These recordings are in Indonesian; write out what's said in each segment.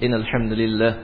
إن الحمد لله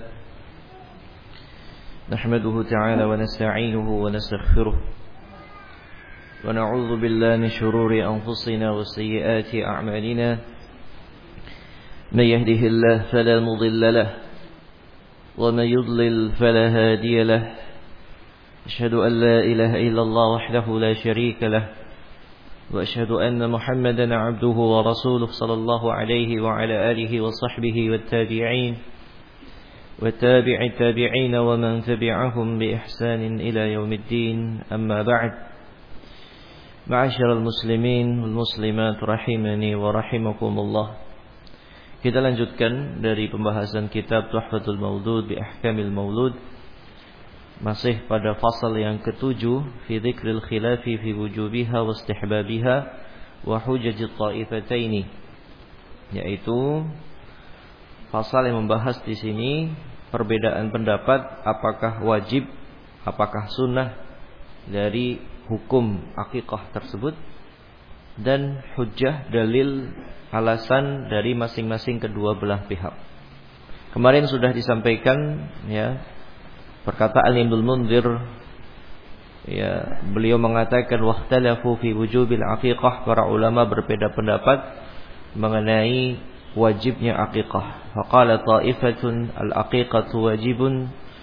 نحمده تعالى ونستعينه ونستغفره ونعوذ بالله من شرور أنفسنا وسيئات أعمالنا من يهده الله فلا مضل له ومن يضلل فلا هادي له أشهد أن لا إله إلا الله وحده لا شريك له وأشهد أن محمدا عبده ورسوله صلى الله عليه وعلى آله وصحبه والتابعين والتابع التابعين ومن تبعهم بإحسان إلى يوم الدين أما بعد معاشر المسلمين والmuslimat rahimani wa rahimakumullah. Kita lanjutkan dari pembahasan kitab Tuhfatul Maulud bi Ahkamil Maulud, masih pada fasal yang ke-7 fi dzikril khilafi fi wujubiha wa istihbabiha wa hujajit ta'ifataini, yaitu fasal yang membahas di sini perbedaan pendapat apakah wajib, apakah sunnah dari hukum akikah tersebut dan hujjah dalil alasan dari masing-masing kedua belah pihak. Kemarin sudah disampaikan ya perkataan Ibnul Munzir, ya, beliau mengatakan waqtalafu fi wujubil aqiqah, para ulama berbeda pendapat mengenai wajibnya aqiqah. Faqala ta'ifatun al-aqiqatu wajibun.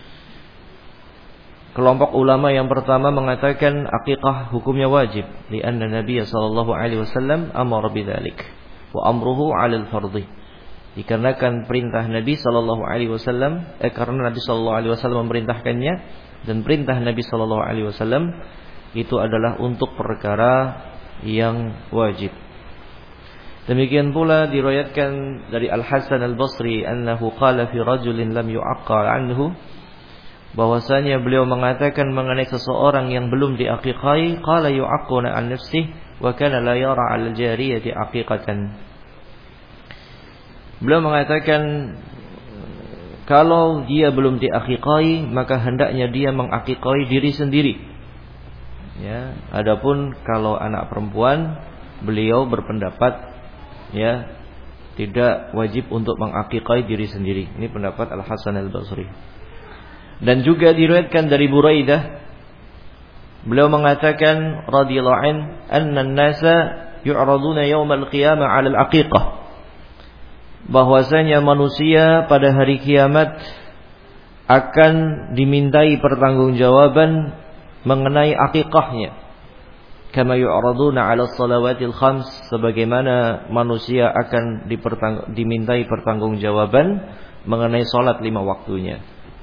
Kelompok ulama yang pertama mengatakan aqiqah hukumnya wajib, lianna Nabi sallallahu alaihi wasallam amara bidzalik wa amruhu 'alal fardhi. Dikarenakan perintah Nabi sallallahu alaihi wasallam, karena Nabi sallallahu alaihi wasallam memerintahkannya, dan perintah Nabi sallallahu alaihi wasallam itu adalah untuk perkara yang wajib. Demikian pula diriwayatkan dari Al-Hasan Al-Basri annahu qala fi rajulin lam yu'aqqal anhu, bahwasanya beliau mengatakan mengenai seseorang yang belum diaqiqai, qala yu'aqquna an nafsihi wa kana la yara 'ala al-jariyati aqiqatan. Beliau mengatakan kalau dia belum diaqiqai maka hendaknya dia mengaqiqai diri sendiri. Ya, adapun kalau anak perempuan, beliau berpendapat ya tidak wajib untuk mengaqiqai diri sendiri. Ini pendapat Al-Hasan Al-Basri. Dan juga diriwayatkan dari Buraidah, beliau mengatakan radhiyallahu anna an-nasa yu'raduna yaumal qiyamah 'ala al-aqiqah, bahwasanya manusia pada hari kiamat akan dimintai pertanggungjawaban mengenai akikahnya, kama yu'raduna 'ala shalawatil khams, sebagaimana manusia akan dimintai pertanggungjawaban mengenai salat 5 waktunya.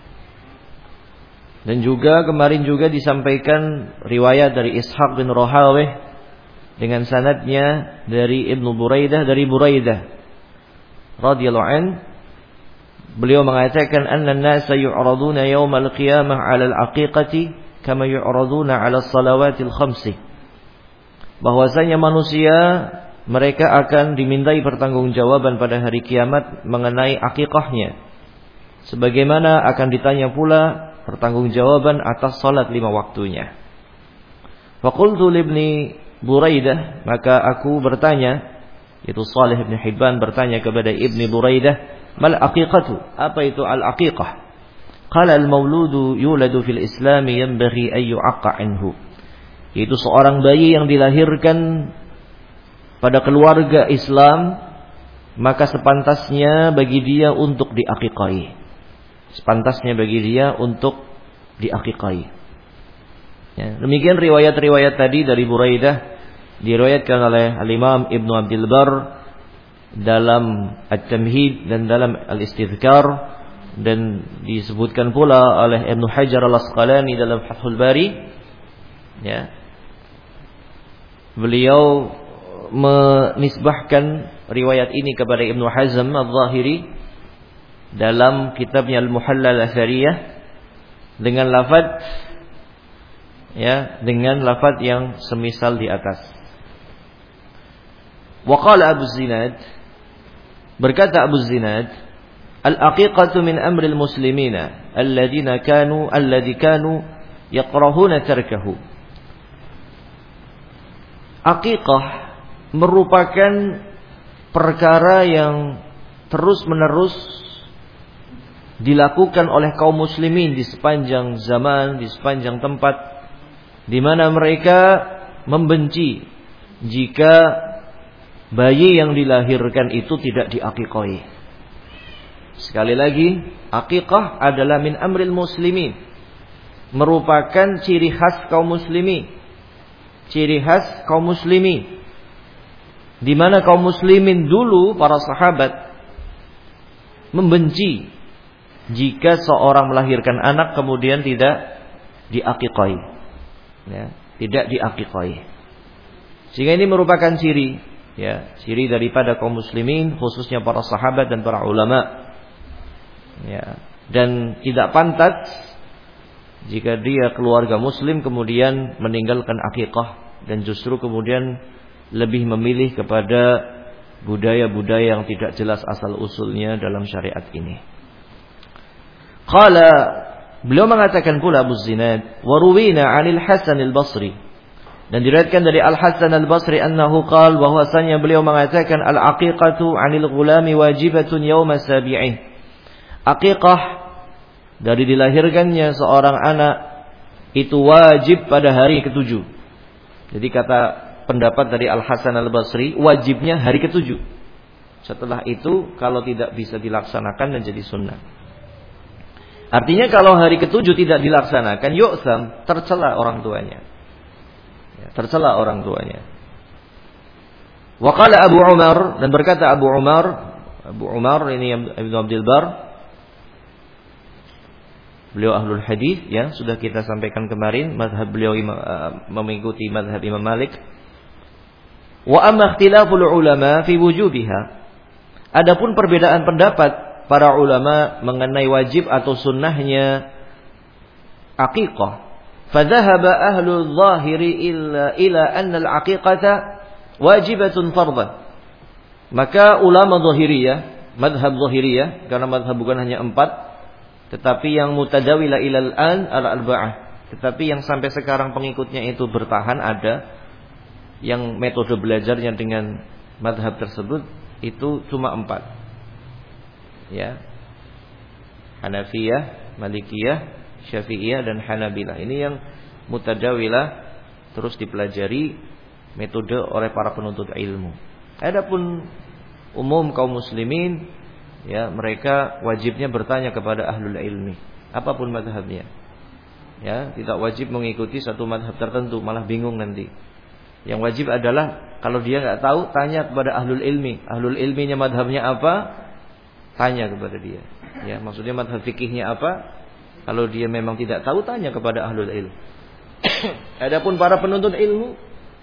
Dan juga kemarin juga disampaikan riwayat dari Ishaq bin Rahawih dengan sanadnya dari Ibnu Buraidah, dari Buraidah radhiyallahu an, beliau mengatakan anna an-nasa yu'raduna yaumal qiyamah 'ala al-aqiqati kama yu'raduna 'ala as-salawatil khamsi, bahwasanya manusia mereka akan dimintai pertanggungjawaban pada hari kiamat mengenai akikahnya, sebagaimana akan ditanya pula pertanggungjawaban atas salat 5 waktunya. Faqultu li ibni Buraidah, maka aku bertanya, itu Salih bin Hibban bertanya kepada Ibni Buraidah, mal aqiqatu, apa itu al-aqiqah? Qala al-mauludu yuladu fil Islam yanbaghi an yu'aqqa anhu. Itu seorang bayi yang dilahirkan pada keluarga Islam, maka sepantasnya bagi dia untuk diaqiqai. Sepantasnya bagi dia untuk diaqiqai. Ya, demikian riwayat-riwayat tadi dari Buraidah diriwayatkan oleh Al-Imam Ibnu Abdul Bar dalam At-Tamhid dan dalam Al-Istidhkar, dan disebutkan pula oleh Ibnu Hajar Al-Asqalani dalam Fathul Bari. Ya, beliau menisbahkan riwayat ini kepada Ibnu Hazm Al-Zahiri dalam kitabnya Al-Muhalla Al-Athariyah dengan lafaz yang semisal di atas. Waqala Abu Zinad, berkata Abu Zinad, al-aqiqatu min amril muslimina alladhi kanu yaqrahuna tarkahu. Aqiqah merupakan perkara yang terus-menerus dilakukan oleh kaum muslimin di sepanjang zaman, di sepanjang tempat, di mana mereka membenci jika bayi yang dilahirkan itu tidak diakikoi. Sekali lagi, akikah adalah min amril muslimin, merupakan ciri khas kaum muslimin. Ciri khas kaum muslimin, di mana kaum muslimin dulu, para sahabat, membenci jika seorang melahirkan anak kemudian tidak diakikoi, ya, tidak diakikoi. Sehingga ini merupakan ciri, ya, ciri daripada kaum muslimin, khususnya para sahabat dan para ulama, ya. Dan tidak pantas jika dia keluarga muslim kemudian meninggalkan akikah dan justru kemudian lebih memilih kepada budaya-budaya yang tidak jelas asal usulnya dalam syariat ini. Qala, beliau mengatakan pula Abu Zinad, wa ruwina 'anil Hasan al-Basri, dan diriwayatkan dari Al-Hasan al-Basri annahu qala, bahwasanya beliau mengatakan al-aqiqatu 'anil ghulami wajibatun yauma sabi'in. Aqiqah dari dilahirkannya seorang anak itu wajib pada hari ke-7. Jadi kata pendapat dari Al-Hasan al-Basri, wajibnya hari ke-7. Setelah itu kalau tidak bisa dilaksanakan dan jadi sunnah. Artinya kalau hari ke-7 tidak dilaksanakan, yu'sam, tercela orang tuanya. Ya, tercela orang tuanya. Wa qala Abu Umar, dan berkata Abu Umar ini Ibnu Abdul Bar, beliau ahlul hadis, ya, sudah kita sampaikan kemarin, mazhab beliau mengikuti mazhab Imam Malik. Wa amma ikhtilaful ulama fi wujubiha, adapun perbedaan pendapat para ulama mengenai wajib atau sunnahnya aqiqah, fadhahaba ahlul zahiri ila anna al-aqiqata wajibatun fardhan. Maka ulama zahiriyah, madhab zahiriyah, karena madhab bukan hanya 4, tetapi yang mutadawila ilal an al-arba'ah, tetapi yang sampai sekarang pengikutnya itu bertahan, ada yang metode belajarnya dengan madhab tersebut itu cuma 4, ya, Hanafiyah, Malikiyah, Syafi'iyah, dan Hanabilah. Ini yang mutadawilah, terus dipelajari metode oleh para penuntut ilmu. Adapun umum kaum muslimin, ya, mereka wajibnya bertanya kepada ahlul ilmi, apapun mazhabnya. Ya, tidak wajib mengikuti satu mazhab tertentu, malah bingung nanti. Yang wajib adalah kalau dia nggak tahu, tanya kepada ahlul ilmi. Ahlul ilminya mazhabnya apa? Tanya kepada dia. Ya, maksudnya mazhab fikihnya apa? Kalau dia memang tidak tahu, tanya kepada ahlul ilmi. Adapun para penuntut ilmu,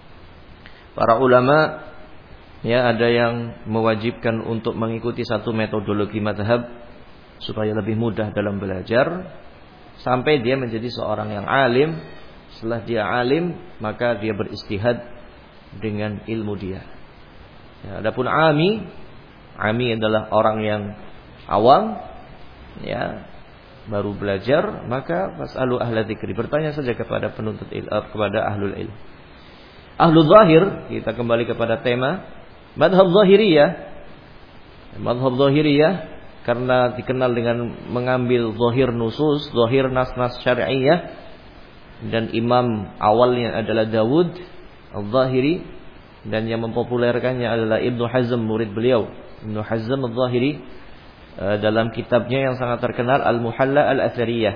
para ulama, ya, ada yang mewajibkan untuk mengikuti satu metodologi mazhab supaya lebih mudah dalam belajar sampai dia menjadi seorang yang alim. Setelah dia alim, maka dia beristihad dengan ilmu dia. Ya, adapun ami adalah orang yang awam, ya, baru belajar, maka fasalu ahla dzikri, bertanya saja kepada penuntut kepada ahlul ilm. Ahlul zahir, kita kembali kepada tema madhab zahiriyah. Madhab zahiriyah karena dikenal dengan mengambil zahir nusus, zahir nas-nas syar'iyyah, dan imam awalnya adalah Dawud al-Zahiri, dan yang mempopulerkannya adalah Ibnu Hazm, murid beliau. Ibnu Hazm al-Zahiri dalam kitabnya yang sangat terkenal Al-Muhalla al-Athariyah,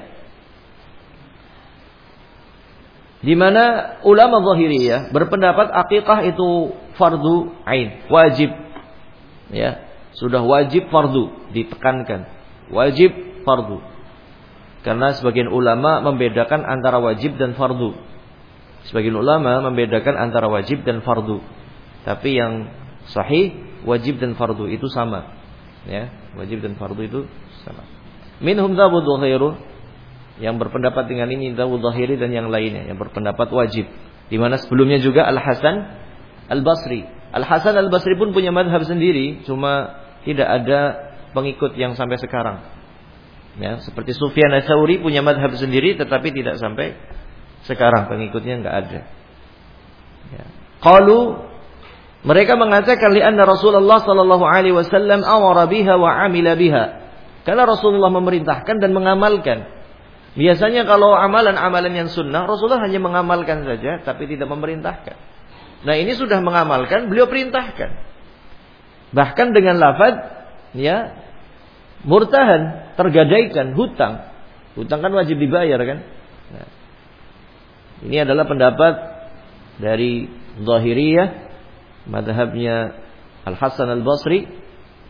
di mana ulama Zahiriyah berpendapat aqiqah itu fardu ain, wajib. Ya, sudah wajib fardu, ditekankan. Wajib fardu. Karena sebagian ulama membedakan antara wajib dan fardu. Sebagian ulama membedakan antara wajib dan fardu. Tapi yang sahih, wajib dan fardu itu sama. Ya, wajib dan fardu itu sama. Minhum Dawud wa ghairuh, yang berpendapat dengan ini Dawud Zahiri dan yang lainnya yang berpendapat wajib. Di mana sebelumnya juga Al-Hasan Al-Basri. Al-Hasan Al-Basri pun punya madhab sendiri, cuma tidak ada pengikut yang sampai sekarang. Ya, seperti Sufyan Ats-Tsauri punya madhab sendiri, tetapi tidak sampai sekarang pengikutnya enggak ada. Ya. Qalu, mereka mengatakan li'anna Rasulullah sallallahu alaihi wasallam amara biha wa amila biha. Karena Rasulullah memerintahkan dan mengamalkan. Biasanya kalau amalan-amalan yang sunnah, Rasulullah hanya mengamalkan saja, tapi tidak memerintahkan. Nah ini sudah mengamalkan, beliau perintahkan. Bahkan dengan lafaz, ya, murtahan, tergadaikan, hutang. Hutang kan wajib dibayar kan. Nah, ini adalah pendapat dari Zahiriyah, mazhabnya Al-Hasan Al-Basri.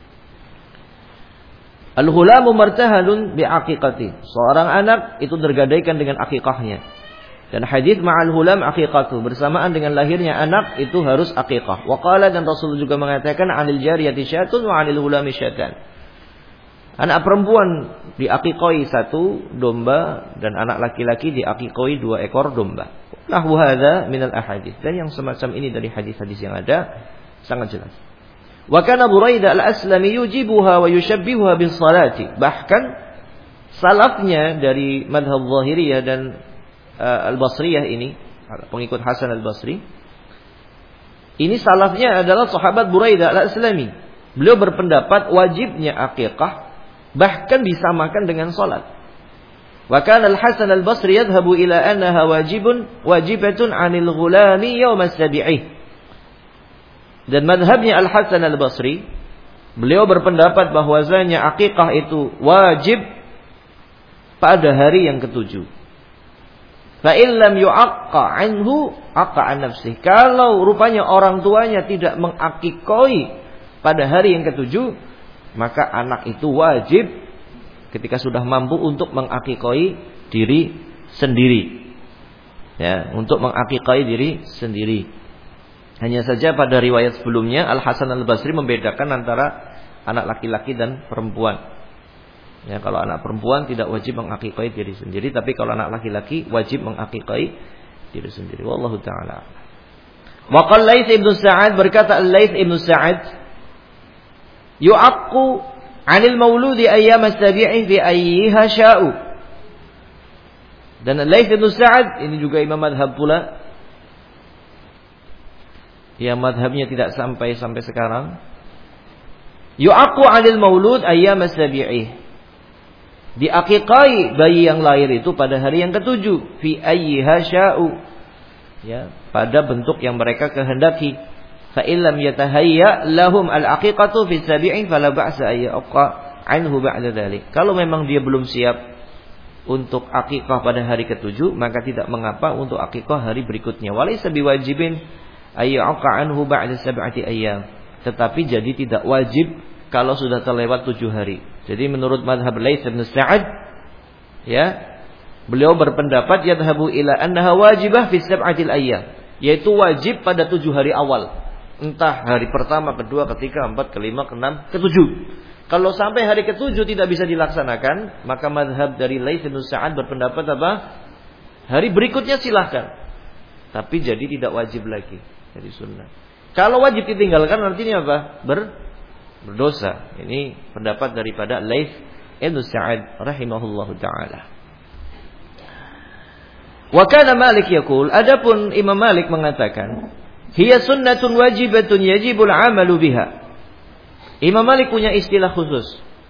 Al-ghulamu martahalun bi'aqiqati. Seorang anak itu tergadaikan dengan akikahnya. Dan hadis ma'al ghulam aqiqatu, bersamaan dengan lahirnya anak itu harus akikah. Wa qala, dan Rasul juga mengatakan 'anil jariyati syatun wa 'anil ghulami syatan. Anak perempuan diakikoi 1 domba dan anak laki-laki diakikoi 2 ekor domba. Nahwu hadza minal ahadits. Dan yang semacam ini dari hadis-hadis yang ada sangat jelas. Wa kana Buraidah al-Aslami yujibuha wa yushabbihuha bis salati. Bahkan salafnya dari mazhab Zahiriyah dan Al-Basriyah ini, pengikut Hasan Al-Basri, ini salafnya adalah sahabat Buraidah al-Aslami. Beliau berpendapat wajibnya akikah, bahkan disamakan dengan salat. Wa kana Al-Hasan Al-Basri yadhhabu ila annaha wajibatun 'anil ghulami yawm as-sabi'ih. Dan madhabnya Al-Hasan Al-Basri, beliau berpendapat bahwasanya akikah itu wajib pada hari yang ke-7. Fa illam yu'aqqa anhu aqqa an nafsihi. Kalau rupanya orang tuanya tidak mengakikoi pada hari yang ke-7, maka anak itu wajib ketika sudah mampu untuk mengakikoi diri sendiri. Ya, untuk mengakikoi diri sendiri. Hanya saja pada riwayat sebelumnya Al-Hasan Al-Basri membedakan antara anak laki-laki dan perempuan. Ya, kalau anak perempuan tidak wajib mengakikoi diri sendiri, tapi kalau anak laki-laki wajib mengakikoi diri sendiri. Wallahu taala. Wa qala Laits ibn Sa'ad, berkata Laits ibn Sa'ad, yu'aqqu 'anil mauludi ayyam as-sabi'i fi ayyiha sya'u. Dan Laits ibn Sa'ad ini juga imam madhab pula, yang madhabnya tidak sampai sekarang. Yu'aqqu 'anil maulud ayyam as-sabi'i. Diakikai bayi yang lahir itu pada hari yang ke-7, fi ayyiha sya'u, ya, pada bentuk yang mereka kehendaki. Fa illam yatahayya lahum al-aqiqatu fi sabi'i fala ba'sa ay yaqqa anhu ba'da dzalik. Kalau memang dia belum siap untuk akikah pada hari ke-7, maka tidak mengapa untuk akikah hari berikutnya. Walaysa biwajibin ay yaqqa anhu ba'da 7 ayyam. Tetapi jadi tidak wajib kalau sudah terlewat 7 hari. Jadi menurut mazhab Laits bin Sa'ad, ya, beliau berpendapat yadhhabu ila annaha wajibah fi 7 ayyam, yaitu wajib pada 7 hari awal. Entah hari pertama, kedua, ketiga, keempat, kelima, keenam, ke-7. Kalau sampai hari ke-7 tidak bisa dilaksanakan, maka mazhab dari Laits bin Sa'ad berpendapat apa? Hari berikutnya silahkan. Tapi jadi tidak wajib lagi, jadi sunnah. Kalau wajib ditinggalkan artinya apa? Berdosa. Ini pendapat daripada Laits bin Sa'ad rahimahullahu taala. Wa kana Malik yaqul, adapun Imam Malik mengatakan, hiya sunnatun wajibatun yajibul 'amalu biha. Imam Malik punya istilah khusus.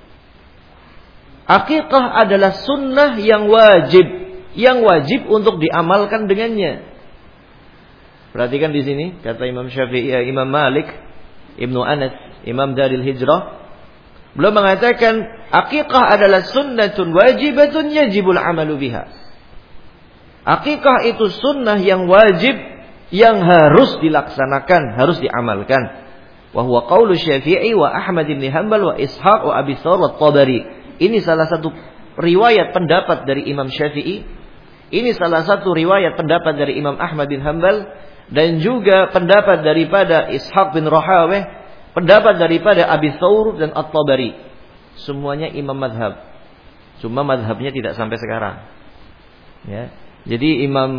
Akikah adalah sunnah yang wajib untuk diamalkan dengannya. Perhatikan di sini kata Imam Syafi'i, Imam Malik Ibnu Anas, Imam Daril Hijrah, beliau mengatakan akikah adalah sunnatun wajibatun yajibul 'amalu biha. Akikah itu sunnah yang wajib, yang harus dilaksanakan, harus diamalkan. Wa huwa qaulu Syafi'i wa Ahmad bin Hanbal wa Ishaq wa Abi Thawr wa Tabari. Ini salah satu riwayat pendapat dari Imam Syafi'i. Ini salah satu riwayat pendapat dari Imam Ahmad bin Hanbal, dan juga pendapat daripada Ishaq bin Rahaweh, pendapat daripada Abi Thawr dan At-Tabari. Semuanya imam madhab. Cuma madhabnya tidak sampai sekarang. Ya. Jadi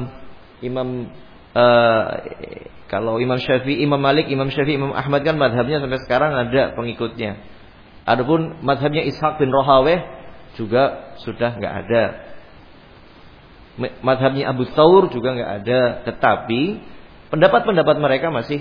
kalau Imam Syafi'i, Imam Malik, Imam Syafi'i, Imam Ahmad kan madhabnya sampai sekarang ada pengikutnya. Adapun madhabnya Ishaq bin Rahaweh juga sudah nggak ada. Madhabnya Abu Thawr juga nggak ada. Tetapi pendapat-pendapat mereka masih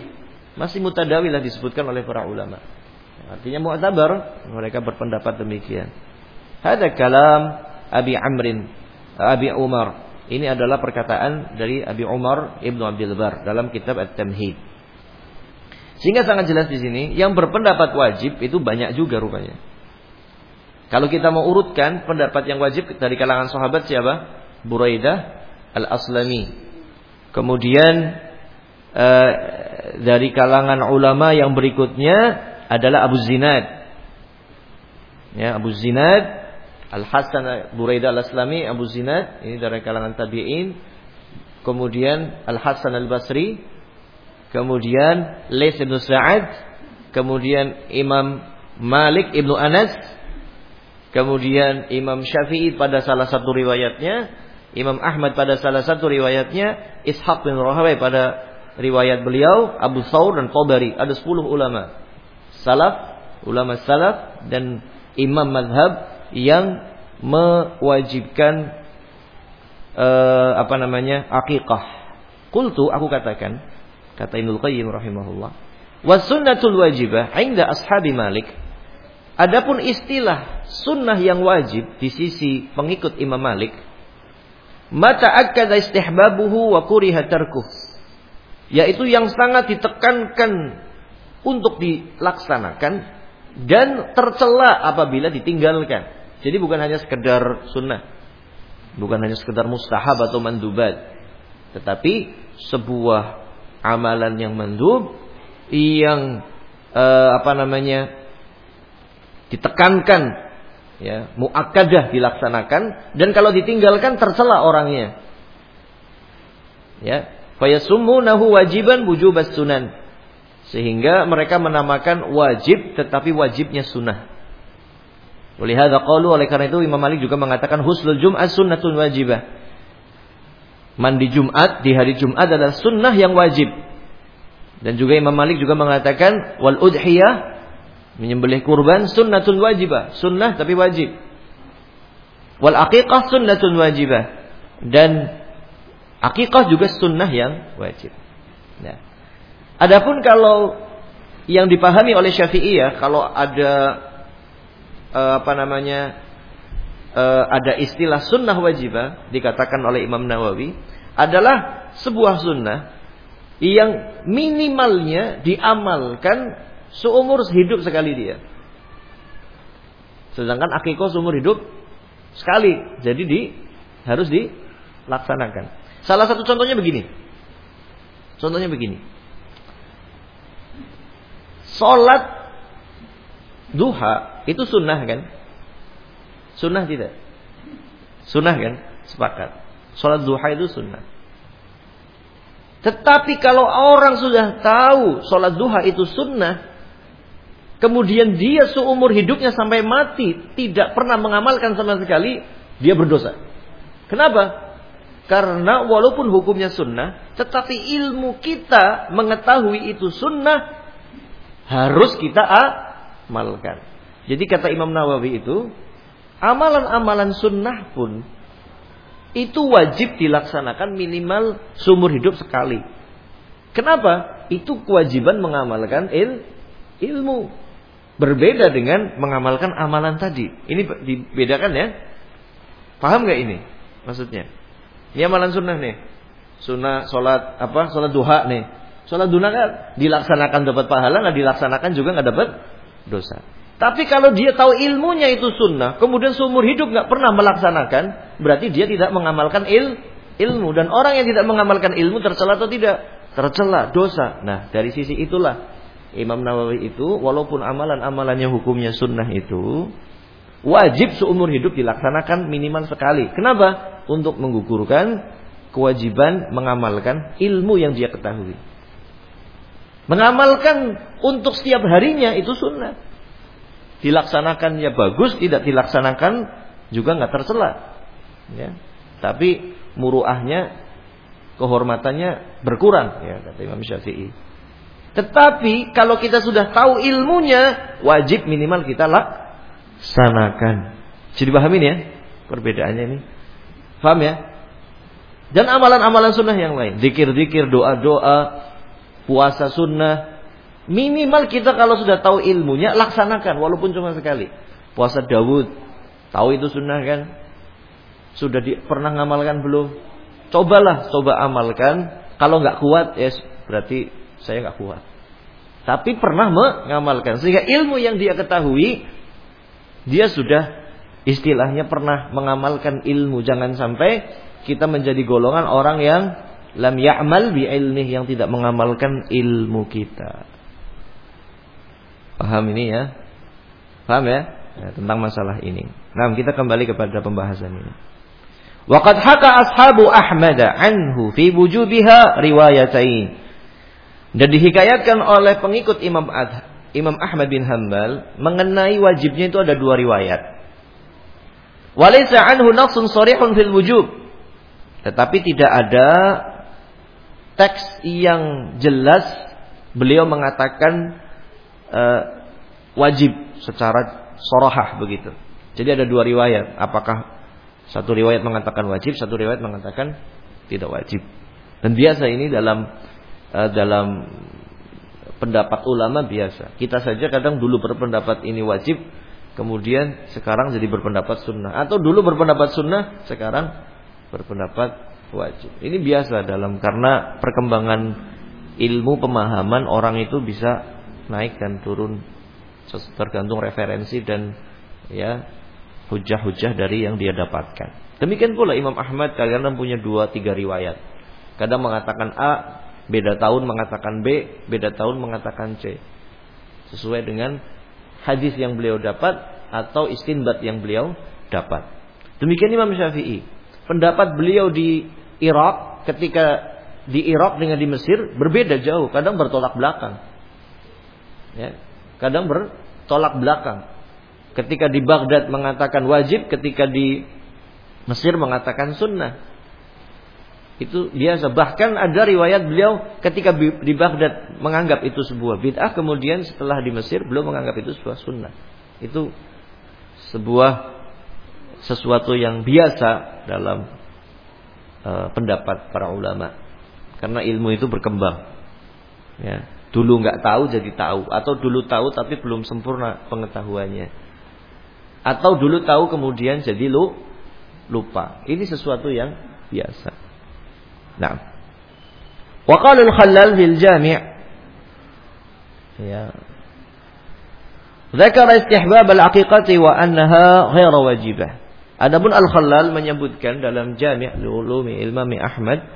mutadawilah disebutkan oleh para ulama. Artinya mu'tabar, mereka berpendapat demikian. Hada kalam Abi Umar. Ini adalah perkataan dari Abi Umar Ibnu Abdul Bar dalam kitab At-Tamhid. Sehingga sangat jelas di sini yang berpendapat wajib itu banyak juga rupanya. Kalau kita mau urutkan pendapat yang wajib dari kalangan sahabat siapa? Buraidah Al-Aslami. Kemudian dari kalangan ulama yang berikutnya adalah Abu Zinad. Ya, Abu Zinad, Al-Hasan, Buraidah Al-Aslami, Abu Zinad, ini dari kalangan tabi'in. Kemudian Al-Hasan Al-Basri, kemudian Laits bin Sa'ad, kemudian Imam Malik Ibnu Anas, kemudian Imam Syafi'i pada salah satu riwayatnya, Imam Ahmad pada salah satu riwayatnya, Ishaq bin Rahawai pada riwayat beliau, Abu Thawr dan Tabari. Ada 10 ulama salaf, ulama salaf dan imam mazhab yang mewajibkan akikah. Qultu, aku katakan, kata Ibnu Qayyim rahimahullah, was sunnatul wajibah 'inda ashabi Malik. Adapun istilah sunnah yang wajib di sisi pengikut Imam Malik, mata akkada istihbabuhu wa kuriha tarkuh, yaitu yang sangat ditekankan untuk dilaksanakan dan tercela apabila ditinggalkan. Jadi bukan hanya sekedar sunnah, bukan hanya sekedar mustahab atau mandubat, tetapi sebuah amalan yang mandub yang ditekankan, ya, muakkadah dilaksanakan, dan kalau ditinggalkan tercela orangnya. Ya, fayasummunahu wajiban wujubas sunan. Sehingga mereka menamakan wajib tetapi wajibnya sunnah. Oleh karena itu Imam Malik juga mengatakan huslul jum'ah sunnatun wajibah. Mandi Jumat di hari Jumat adalah sunnah yang wajib. Dan juga Imam Malik juga mengatakan wal udhiyah, menyembelih kurban, sunnatun wajibah, sunnah tapi wajib. Wal aqiqah sunnatun wajibah, dan aqiqah juga sunnah yang wajib. Nah, adapun kalau yang dipahami oleh Syafi'iyah, kalau ada ada istilah sunnah wajibah dikatakan oleh Imam Nawawi adalah sebuah sunnah yang minimalnya diamalkan seumur hidup sekali dia. Sedangkan akikah seumur hidup sekali, jadi harus dilaksanakan. Salah satu contohnya begini. Salat duha itu sunnah kan? Sunnah tidak? Sunnah kan? Sepakat. Salat duha itu sunnah. Tetapi kalau orang sudah tahu salat duha itu sunnah, kemudian dia seumur hidupnya sampai mati tidak pernah mengamalkan sama sekali, dia berdosa. Kenapa? Karena walaupun hukumnya sunnah, tetapi ilmu kita mengetahui itu sunnah harus kita amalkan. Jadi kata Imam Nawawi itu, amalan-amalan sunnah pun itu wajib dilaksanakan minimal seumur hidup sekali. Kenapa? Itu kewajiban mengamalkan ilmu. Berbeda dengan mengamalkan amalan tadi. Ini dibedakan ya. Paham gak ini maksudnya? Ini amalan sunnah nih. Sunnah salat salat duha nih. Salat duha kan dilaksanakan dapat pahala, enggak dilaksanakan juga enggak dapat dosa. Tapi kalau dia tahu ilmunya itu sunnah, kemudian seumur hidup enggak pernah melaksanakan, berarti dia tidak mengamalkan ilmu. Dan orang yang tidak mengamalkan ilmu tercela atau tidak? Tercela, dosa. Nah, dari sisi itulah Imam Nawawi itu walaupun amalan-amalannya hukumnya sunnah itu wajib seumur hidup dilaksanakan minimal sekali. Kenapa? Untuk menggugurkan kewajiban mengamalkan ilmu yang dia ketahui. Mengamalkan untuk setiap harinya itu sunnah. Dilaksanakannya bagus, tidak dilaksanakan juga nggak tercela. Ya. Tapi muruahnya, kehormatannya berkurang, ya kata Imam Syafi'i. Tetapi kalau kita sudah tahu ilmunya, wajib minimal kita laksanakan. Jadi pahamin ya perbedaannya ini. Paham ya? Dan amalan-amalan sunnah yang lain, zikir-zikir, doa-doa, puasa sunnah, minimal kita kalau sudah tahu ilmunya laksanakan walaupun cuma sekali. Puasa Daud Tahu itu sunnah kan? Sudah pernah ngamalkan belum? Coba amalkan. Kalau nggak kuat, ya berarti saya nggak kuat. Tapi pernah mengamalkan, sehingga ilmu yang dia ketahui, dia sudah istilahnya pernah mengamalkan ilmu. Jangan sampai kita menjadi golongan orang yang lam ya'mal bi ilmih, yang tidak mengamalkan ilmu kita. Paham ini ya? Paham ya? Tentang masalah ini. Nah, kita kembali kepada pembahasan ini. Waqad haka ashabu Ahmad anhu fi wujubiha riwayatain. Dan dihikayatkan oleh pengikut Imam Ahmad bin Hanbal mengenai wajibnya itu ada 2 riwayat. Walaysa anhu nafsun sharihun fil wujub. Tetapi tidak ada teks yang jelas beliau mengatakan wajib secara sharahah begitu. Jadi ada 2 riwayat. Apakah satu riwayat mengatakan wajib, satu riwayat mengatakan tidak wajib. Dan biasa ini dalam pendapat ulama biasa. Kita saja kadang dulu berpendapat ini wajib, kemudian sekarang jadi berpendapat sunnah. Atau dulu berpendapat sunnah, sekarang berpendapat wajib. Ini biasa karena perkembangan ilmu, pemahaman orang itu bisa naik dan turun tergantung referensi dan ya hujah-hujah dari yang dia dapatkan. Demikian pula Imam Ahmad kadang punya 2-3 riwayat. Kadang mengatakan A, beda tahun mengatakan B, beda tahun mengatakan C. Sesuai dengan hadis yang beliau dapat atau istinbat yang beliau dapat. Demikian Imam Syafi'i. Pendapat beliau di Irak ketika di Irak dengan di Mesir berbeda jauh, kadang bertolak belakang. Ya, kadang bertolak belakang. Ketika di Baghdad mengatakan wajib, ketika di Mesir mengatakan sunnah. Itu biasa. Bahkan ada riwayat beliau ketika di Baghdad menganggap itu sebuah bid'ah, kemudian setelah di Mesir beliau menganggap itu sebuah sunnah. Itu sesuatu yang biasa dalam pendapat para ulama. Karena ilmu itu berkembang. Ya, dulu nggak tahu jadi tahu, atau dulu tahu tapi belum sempurna pengetahuannya. Atau dulu tahu kemudian jadi lupa. Ini sesuatu yang biasa. Nah, wa qala al-Khallal fil Jami', ya, dzakara istihbab al-aqiqati wa annaha ghair wajibah. Adapun al-Khallal menyebutkan dalam Jami' Ulumi Imam Ahmad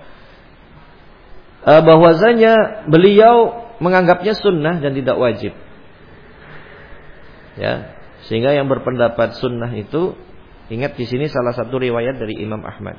bahwasanya beliau menganggapnya sunnah dan tidak wajib. Ya, sehingga yang berpendapat sunnah itu, ingat di sini salah satu riwayat dari Imam Ahmad.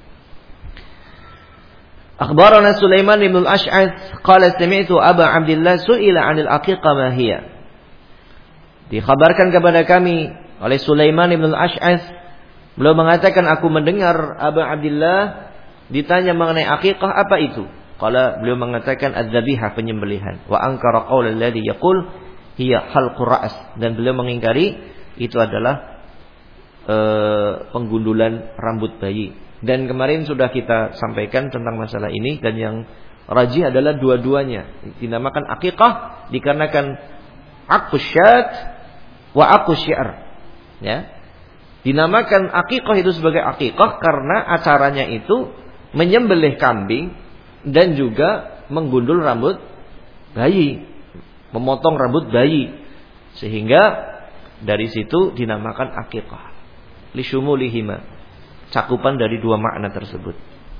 Akhbarana Sulaiman bin al-Ash'ath qala sami'tu Aba Abdillah su'ila 'anil aqiqah ma hiya. Dikhabarkan kepada kami oleh Sulaiman bin al-Ash'ath, beliau mengatakan aku mendengar Aba Abdillah ditanya mengenai aqiqah, apa itu? Qala, beliau mengatakan adz-dzabihah, penyembelihan. Wa ankara qaul alladhi yaqul hiya halqur ra's, dan beliau mengingkari itu adalah penggundulan rambut bayi. Dan kemarin sudah kita sampaikan tentang masalah ini, dan yang rajih adalah dua-duanya dinamakan aqiqah dikarenakan aqus syat wa aqus syi'r. Ya. Dinamakan aqiqah itu sebagai aqiqah karena acaranya itu menyembelih kambing dan juga menggundul rambut bayi, memotong rambut bayi, sehingga dari situ dinamakan aqiqah li syumulihima, cakupan dari dua makna tersebut.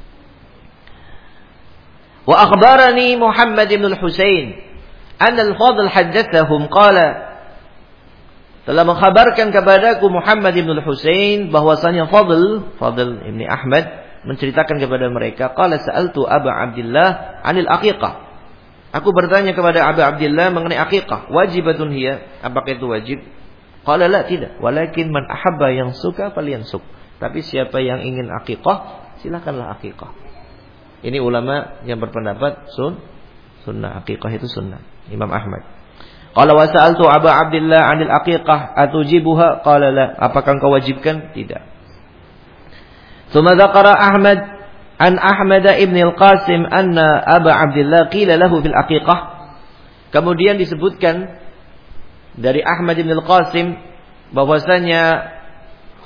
Wa akhbarani Muhammad bin al-Husain anna al-Fadl haddatsahum qala, telah mengkhabarkan kepadaku Muhammad bin al-Husain bahwasanya Fadl ibn Ahmad menceritakan kepada mereka, qala sa'altu Aba Abdillah 'anil aqiqah, aku bertanya kepada Abu Abdillah mengenai aqiqah, wajibatun hiya, apakah itu wajib? Qala la, tidak, walakin man ahabba yang suka falyansuk, tapi siapa yang ingin aqiqah silakanlah aqiqah. Ini ulama yang berpendapat sunnah, aqiqah itu sunnah. Imam Ahmad. Qala wa sa'altu Abu Abdillah 'anil aqiqah atujibuha, qala la, apakah engkau wajibkan? Tidak. Tsumma dzakara Ahmad an Ahmad ibn al-Qasim anna Abu Abdillah qila lahu fil aqiqah. Kemudian disebutkan dari Ahmad ibn al-Qasim bahwasanya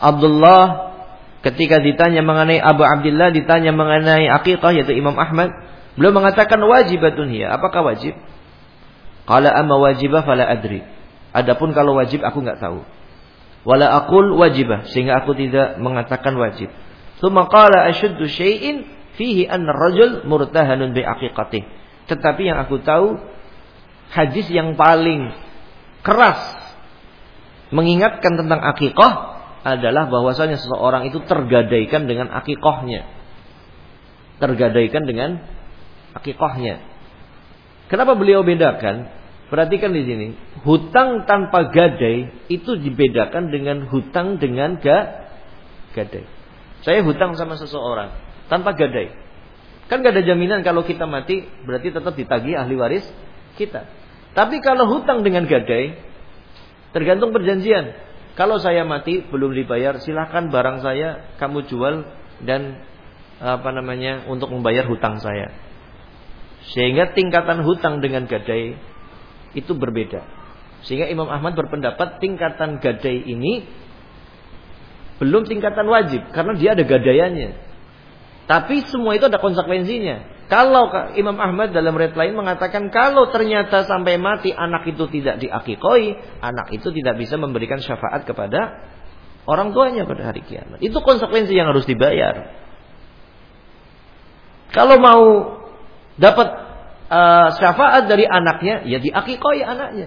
Abdullah ketika ditanya mengenai Abu Abdillah, ditanya mengenai akikah yaitu Imam Ahmad, beliau mengatakan wajibatun hiya. Apakah wajib? Qala amma wajibah fala adri. Adapun kalau wajib aku enggak tahu. Wala aqul wajibah, sehingga aku tidak mengatakan wajib. Tsumma qala ashaddu syai'in fihi anna ar-rajul murtahanun bi aqiqatih. Tetapi yang aku tahu hadis yang paling keras mengingatkan tentang akikah adalah bahwasanya seseorang itu tergadaikan dengan akikahnya. Tergadaikan dengan akikahnya. Kenapa beliau bedakan? Perhatikan di sini. Hutang tanpa gadai itu dibedakan dengan hutang dengan gadai. Saya hutang sama seseorang tanpa gadai. Kan gak ada jaminan kalau kita mati berarti tetap ditagih ahli waris kita. Tapi kalau hutang dengan gadai tergantung perjanjian. Kalau saya mati belum dibayar, silakan barang saya kamu jual dan untuk membayar hutang saya. Sehingga tingkatan hutang dengan gadai itu berbeda. Sehingga Imam Ahmad berpendapat tingkatan gadai ini belum tingkatan wajib karena dia ada gadaiannya. Tapi semua itu ada konsekuensinya. Kalau Imam Ahmad dalam riwayat lain mengatakan kalau ternyata sampai mati anak itu tidak diakikoi, anak itu tidak bisa memberikan syafaat kepada orang tuanya pada hari kiamat. Itu konsekuensi yang harus dibayar. Kalau mau dapat syafaat dari anaknya, ya diakikoi anaknya.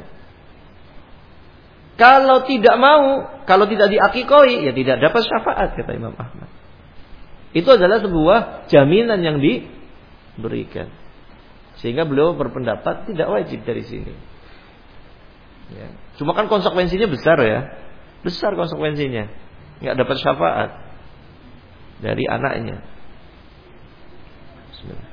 Kalau tidak mau, kalau tidak diakikoi, ya tidak dapat syafaat kata Imam Ahmad. Itu adalah sebuah jaminan yang diberikan. Sehingga beliau berpendapat tidak wajib dari sini. Ya. Cuma kan konsekuensinya besar ya. Besar konsekuensinya. Nggak dapat syafaat dari anaknya. Bismillah.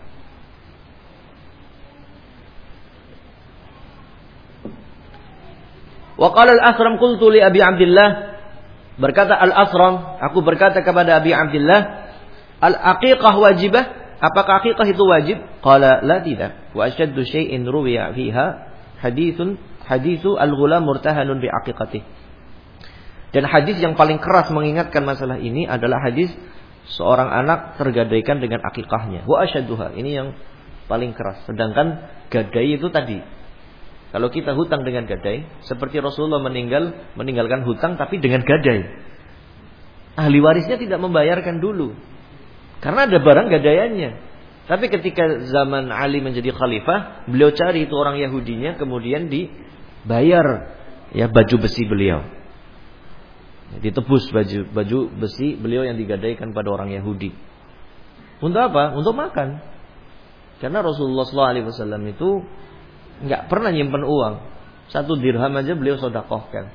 Wa qala al-Asram qultu li Abi Abdillah, berkata al-Asram, aku berkata kepada Abi Abdillah, al-aqiqah wajibah, apakah aqiqah itu wajib? Qala la tidak. Wa ashaddu syai'in ruwiya fiha haditsu al-ghulam murtahanun bi aqiqatih. Dan hadis yang paling keras mengingatkan masalah ini adalah hadis seorang anak tergadaikan dengan akikahnya. Wa ashadduha, ini yang paling keras. Sedangkan gadai itu tadi. Kalau kita hutang dengan gadai, seperti Rasulullah meninggalkan hutang tapi dengan gadai. Ahli warisnya tidak membayarkan dulu. Karena ada barang gadaiannya. Tapi ketika zaman Ali menjadi khalifah, beliau cari itu orang Yahudinya, kemudian dibayar ya baju besi beliau. Ditebus baju besi beliau yang digadaikan pada orang Yahudi. Untuk apa? Untuk makan. Karena Rasulullah SAW itu nggak pernah nyimpen uang. 1 dirham aja beliau sodakohkan.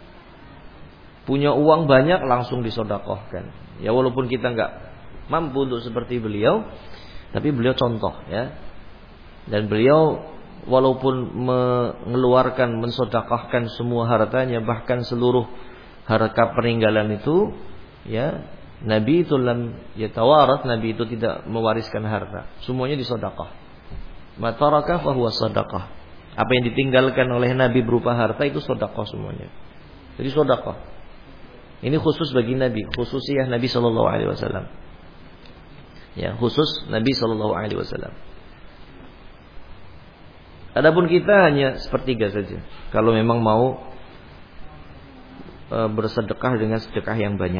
Punya uang banyak langsung disodakohkan. Ya walaupun kita nggak mampu untuk seperti beliau, tapi beliau contoh ya. Dan beliau walaupun mengeluarkan, mensodakohkan semua hartanya, bahkan seluruh harta peninggalan itu, ya Nabi itu lam yatawarat, Nabi itu tidak mewariskan harta, semuanya disodakoh. Mataraka fahuwa sadaqah. Apa yang ditinggalkan oleh Nabi berupa harta itu sedekah semuanya. Jadi sedekah. Ini khusus bagi Nabi, khususiyah Nabi sallallahu alaihi wasallam. Ya, khusus Nabi sallallahu alaihi wasallam. Adapun kita hanya sepertiga saja. Kalau memang mau bersedekah dengan sedekah yang banyak.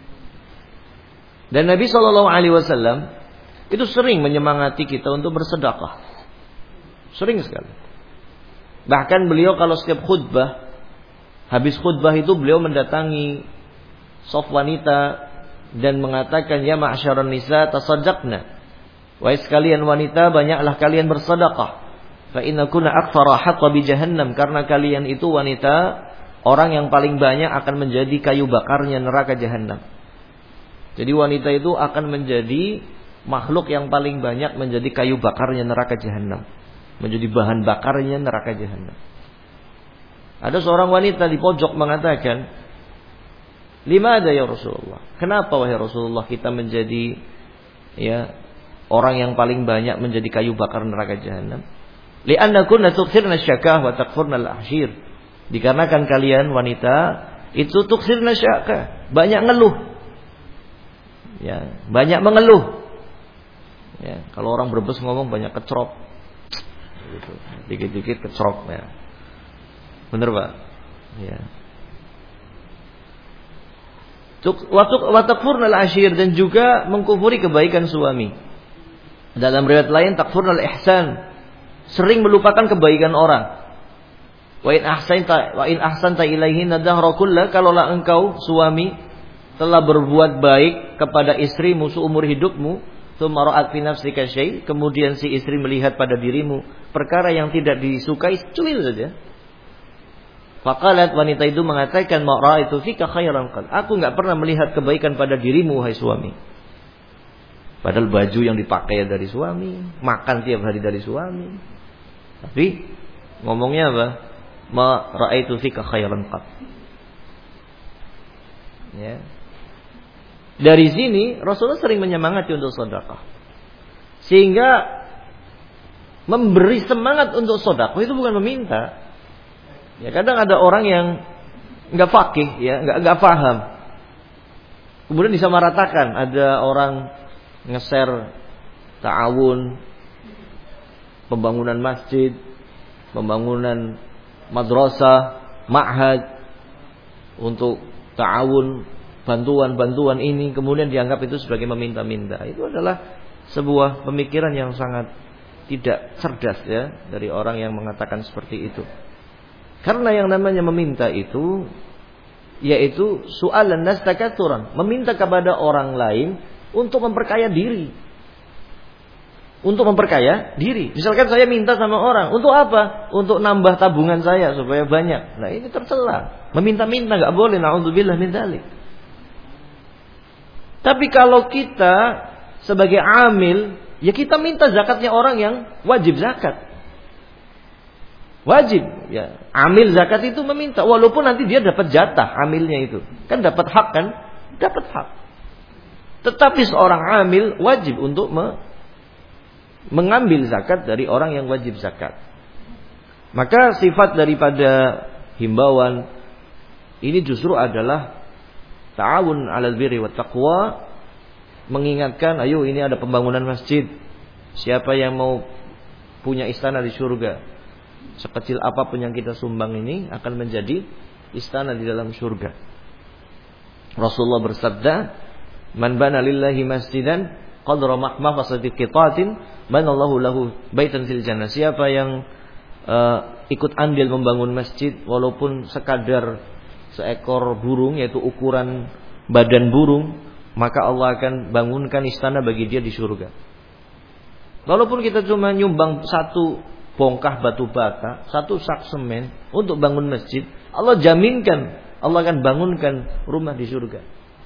Dan Nabi sallallahu alaihi wasallam itu sering menyemangati kita untuk bersedekah. Sering sekali. Bahkan beliau kalau setiap khutbah, habis khutbah itu beliau mendatangi saf wanita dan mengatakan, ya ma'syaran nisa tasaddaqna. Wahai sekalian wanita, banyaklah kalian bersedekah. Fa innakunna aktsara haqqa bi jahannam, karena kalian itu wanita orang yang paling banyak akan menjadi kayu bakarnya neraka jahanam. Jadi wanita itu akan menjadi makhluk yang paling banyak menjadi kayu bakarnya neraka jahanam. Menjadi bahan bakarnya neraka jahanam. Ada seorang wanita di pojok mengatakan, "Limada ya Rasulullah? Kenapa wahai Rasulullah kita menjadi ya orang yang paling banyak menjadi kayu bakar neraka jahanam?" Li'anna kunna tukthirna syakah wa takfurna al-ahshir. Dikarenakan kalian wanita itu tukthirna syakah, banyak ngeluh. Ya, banyak mengeluh. Ya, kalau orang Brebes ngomong banyak kecrop. Gitu. Dikit-dikit kecrop ya. Bener Pak? Ya. Wa takfurnal ashir, dan juga mengkufuri kebaikan suami. Dalam riwayat lain takfurnal ihsan, sering melupakan kebaikan orang. Wa in ahsanta ilaihinna dahra kullah, kalaulah engkau suami telah berbuat baik kepada istrimu seumur hidupmu, tsumma ra'at fi nafsika syai', kemudian si istri melihat pada dirimu perkara yang tidak disukai, cuil saja. Faqalat, wanita itu mengatakan, ma ra'aitu fika khairan qad, aku enggak pernah melihat kebaikan pada dirimu wahai suami. Padahal baju yang dipakai dari suami, makan tiap hari dari suami. Tapi ngomongnya apa? Ma ra'aitu fika khairan qad. Ya. Dari sini Rasulullah sering menyemangati untuk sedekah. Sehingga memberi semangat untuk sedekah itu bukan meminta. Ya, kadang ada orang yang enggak faqih, ya, enggak paham. Kemudian disamaratakan, ada orang nge-share ta'awun, pembangunan masjid, pembangunan madrasah, ma'had, untuk ta'awun, bantuan-bantuan ini, kemudian dianggap itu sebagai meminta-minta. Itu adalah sebuah pemikiran yang sangat tidak cerdas ya dari orang yang mengatakan seperti itu. Karena yang namanya meminta itu yaitu su'alan nas takatsuran, meminta kepada orang lain untuk memperkaya diri. Untuk memperkaya diri. Misalkan saya minta sama orang, untuk apa? Untuk nambah tabungan saya supaya banyak. Nah, ini tercela. Meminta-minta enggak boleh, naudzubillah min dzalik. Tapi kalau kita sebagai amil, ya kita minta zakatnya orang yang wajib zakat. Wajib, ya. Amil zakat itu meminta, walaupun nanti dia dapat jatah amilnya itu. Kan dapat hak kan? Dapat hak. Tetapi seorang amil wajib untuk mengambil zakat dari orang yang wajib zakat. Maka sifat daripada himbauan ini justru adalah ta'awun 'alal birri wat taqwa, mengingatkan, ayo ini ada pembangunan masjid. Siapa yang mau punya istana di surga? Sekecil apapun yang kita sumbang ini akan menjadi istana di dalam surga. Rasulullah bersabda, "Man bana lillahi masjidan qadra mahfasati qitatin, banallahu lahu baitan fil jannah." Siapa yang ikut andil membangun masjid walaupun sekadar seekor burung, yaitu ukuran badan burung, maka Allah akan bangunkan istana bagi dia di surga. Walaupun kita cuma nyumbang satu bongkah batu bata, satu sak semen untuk bangun masjid, Allah jaminkan Allah akan bangunkan rumah di surga.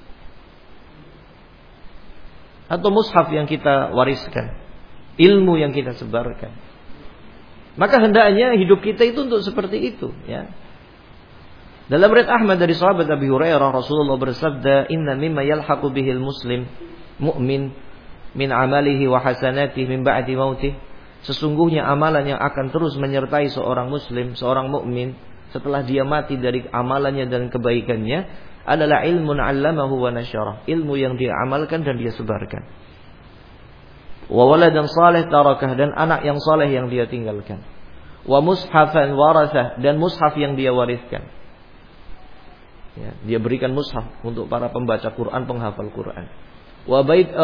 Atau mushaf yang kita wariskan, ilmu yang kita sebarkan. Maka hendaknya hidup kita itu untuk seperti itu, ya. Dalam riwayat Ahmad dari sahabat Abi Hurairah, Rasulullah bersabda, "Inna mimma yalhaqu bihil muslim mu'min min amalihi wa hasanatihi min ba'di mautih." Sesungguhnya amalan yang akan terus menyertai seorang muslim, seorang mukmin setelah dia mati dari amalannya dan kebaikannya adalah ilmun 'allamahu wa nasyarah, ilmu yang dia amalkan dan dia sebarkan. Wa waladan salih tarakah, dan anak yang saleh yang dia tinggalkan. Wa mushafan warathah, dan mushaf yang dia wariskan. Ya, dia berikan mushaf untuk para pembaca Quran, penghafal Quran. Wa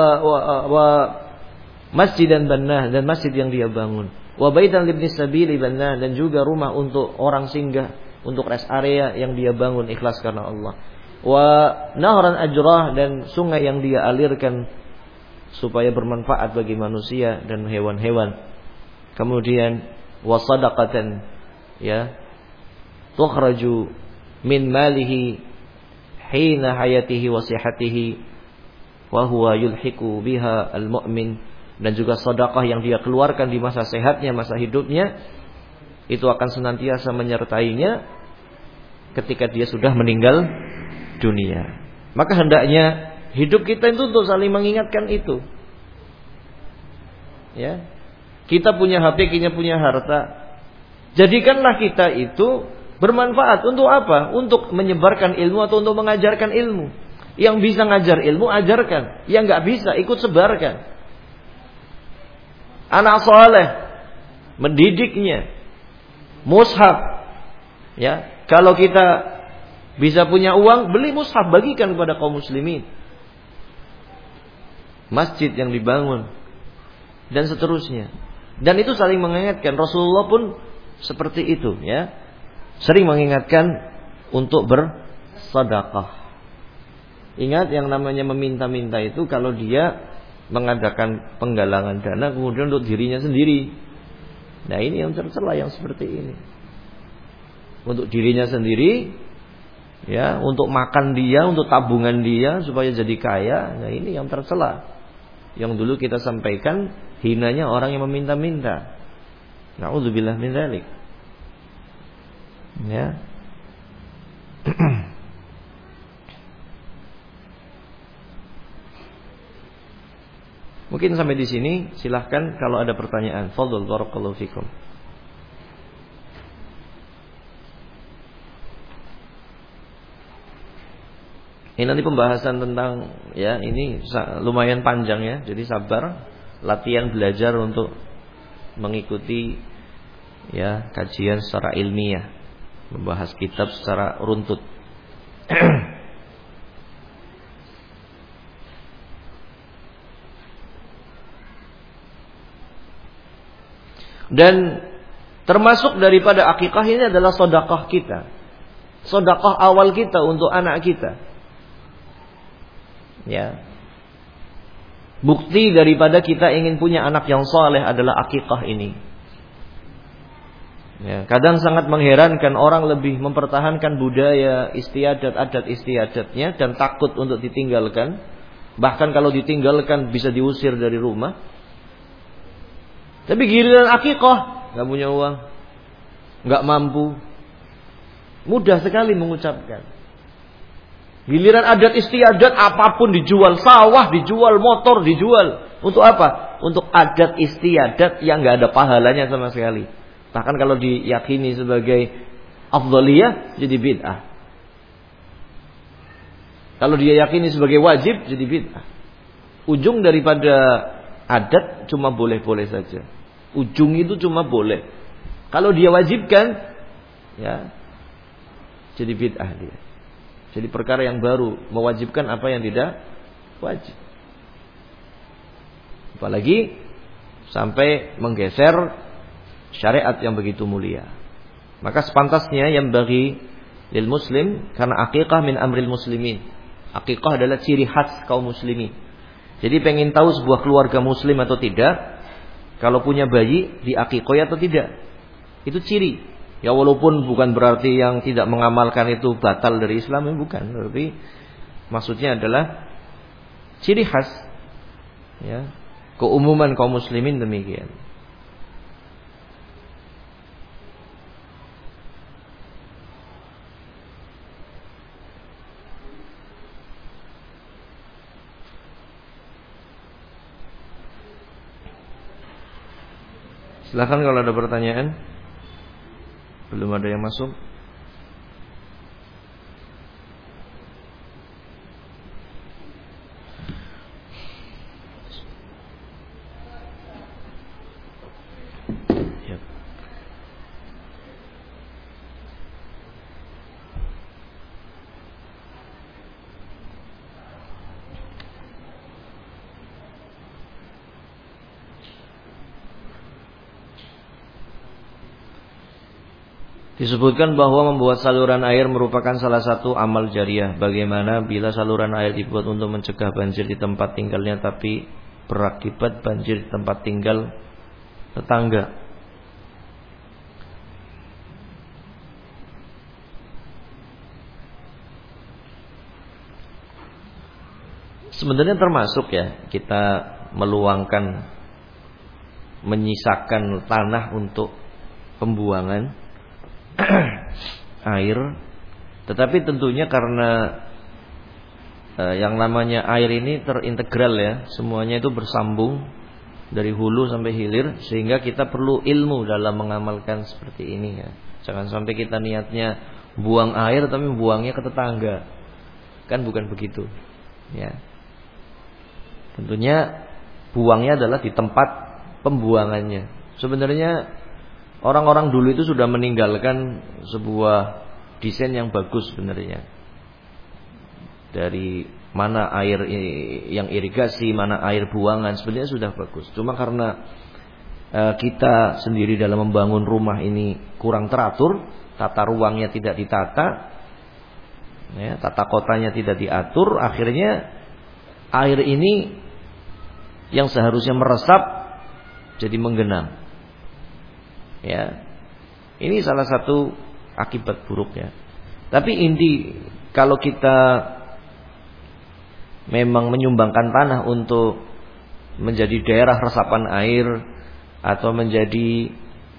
masjidan bannah, dan masjid yang dia bangun. Wa baitan libnis sabili bannah, dan juga rumah untuk orang singgah, untuk rest area yang dia bangun ikhlas karena Allah. Wa nahran ajrah, dan sungai yang dia alirkan supaya bermanfaat bagi manusia dan hewan-hewan. Kemudian wa sadaqatan, ya, tukhraju min malihi hina hayatihi wa sihhatihi wa huwa yulhiqu biha al-mu'min, dan juga sedekah yang dia keluarkan di masa sehatnya, masa hidupnya, itu akan senantiasa menyertainya ketika dia sudah meninggal dunia. Maka hendaknya hidup kita itu untuk saling mengingatkan itu. Ya. Kita punya HP, kita punya harta. Jadikanlah kita itu bermanfaat untuk apa? Untuk menyebarkan ilmu atau untuk mengajarkan ilmu. Yang bisa ngajar ilmu, ajarkan. Yang nggak bisa, ikut sebarkan. Anak soleh, mendidiknya. Mushaf. Ya, kalau kita bisa punya uang, beli mushaf, bagikan kepada kaum muslimin. Masjid yang dibangun. Dan seterusnya. Dan itu saling mengingatkan. Rasulullah pun seperti itu, ya. Sering mengingatkan untuk bersedekah. Ingat, yang namanya meminta-minta itu kalau dia mengadakan penggalangan dana kemudian untuk dirinya sendiri. Nah, ini yang tercela yang seperti ini. Untuk dirinya sendiri, ya, untuk makan dia, untuk tabungan dia supaya jadi kaya. Nah, ini yang tercela. Yang dulu kita sampaikan, hinanya orang yang meminta-minta. Na'udzubillah min dzalik. Ya. Mungkin sampai di sini. Silahkan kalau ada pertanyaan. Fadhol, barakallahu fikum. Ini nanti pembahasan tentang, ya, ini lumayan panjang ya. Jadi sabar, latihan belajar untuk mengikuti, ya, kajian secara ilmiah, membahas kitab secara runtut. Dan termasuk daripada akikah ini adalah sedekah kita. Sedekah awal kita untuk anak kita. Ya. Bukti daripada kita ingin punya anak yang saleh adalah akikah ini. Ya, kadang sangat mengherankan orang lebih mempertahankan budaya istiadat, adat istiadatnya dan takut untuk ditinggalkan. Bahkan kalau ditinggalkan bisa diusir dari rumah. Tapi giliran akikah nggak punya uang, nggak mampu, mudah sekali mengucapkan. Giliran adat istiadat apapun dijual, sawah dijual, motor dijual. Untuk apa? Untuk adat istiadat yang nggak ada pahalanya sama sekali. Bahkan kalau diyakini sebagai afdhaliyah jadi bid'ah. Kalau dia yakini sebagai wajib jadi bid'ah. Ujung daripada adat cuma boleh-boleh saja. Ujung itu cuma boleh. Kalau dia wajibkan, ya, jadi bid'ah dia. Jadi perkara yang baru, mewajibkan apa yang tidak wajib. Apalagi sampai menggeser syariat yang begitu mulia. Maka sepantasnya yang bagi lil muslim, karena akikah min amril muslimin. Akikah adalah ciri khas kaum muslimin. Jadi pengen tahu sebuah keluarga muslim atau tidak, kalau punya bayi diakikoi atau tidak. Itu ciri. Ya walaupun bukan berarti yang tidak mengamalkan itu batal dari Islam, bukan. Tapi maksudnya adalah ciri khas, ya, keumuman kaum muslimin demikian. Silakan kalau ada pertanyaan. Belum ada yang masuk. Disebutkan bahwa membuat saluran air merupakan salah satu amal jariah. Bagaimana bila saluran air dibuat untuk mencegah banjir di tempat tinggalnya tapi berakibat banjir di tempat tinggal tetangga? Sebenarnya termasuk, ya, kita meluangkan, menyisakan tanah untuk pembuangan air, tetapi tentunya karena yang namanya air ini terintegral, ya, semuanya itu bersambung dari hulu sampai hilir, sehingga kita perlu ilmu dalam mengamalkan seperti ini, ya. Jangan sampai kita niatnya buang air tapi buangnya ke tetangga. Kan bukan begitu. Ya. Tentunya buangnya adalah di tempat pembuangannya. Sebenarnya orang-orang dulu itu sudah meninggalkan sebuah desain yang bagus sebenarnya. Dari mana air yang irigasi, mana air buangan, sebenarnya sudah bagus. Cuma karena kita sendiri dalam membangun rumah ini kurang teratur, tata ruangnya tidak ditata, ya, tata kotanya tidak diatur, akhirnya air ini yang seharusnya meresap jadi menggenang. Ya, ini salah satu akibat buruknya. Tapi inti kalau kita memang menyumbangkan tanah untuk menjadi daerah resapan air atau menjadi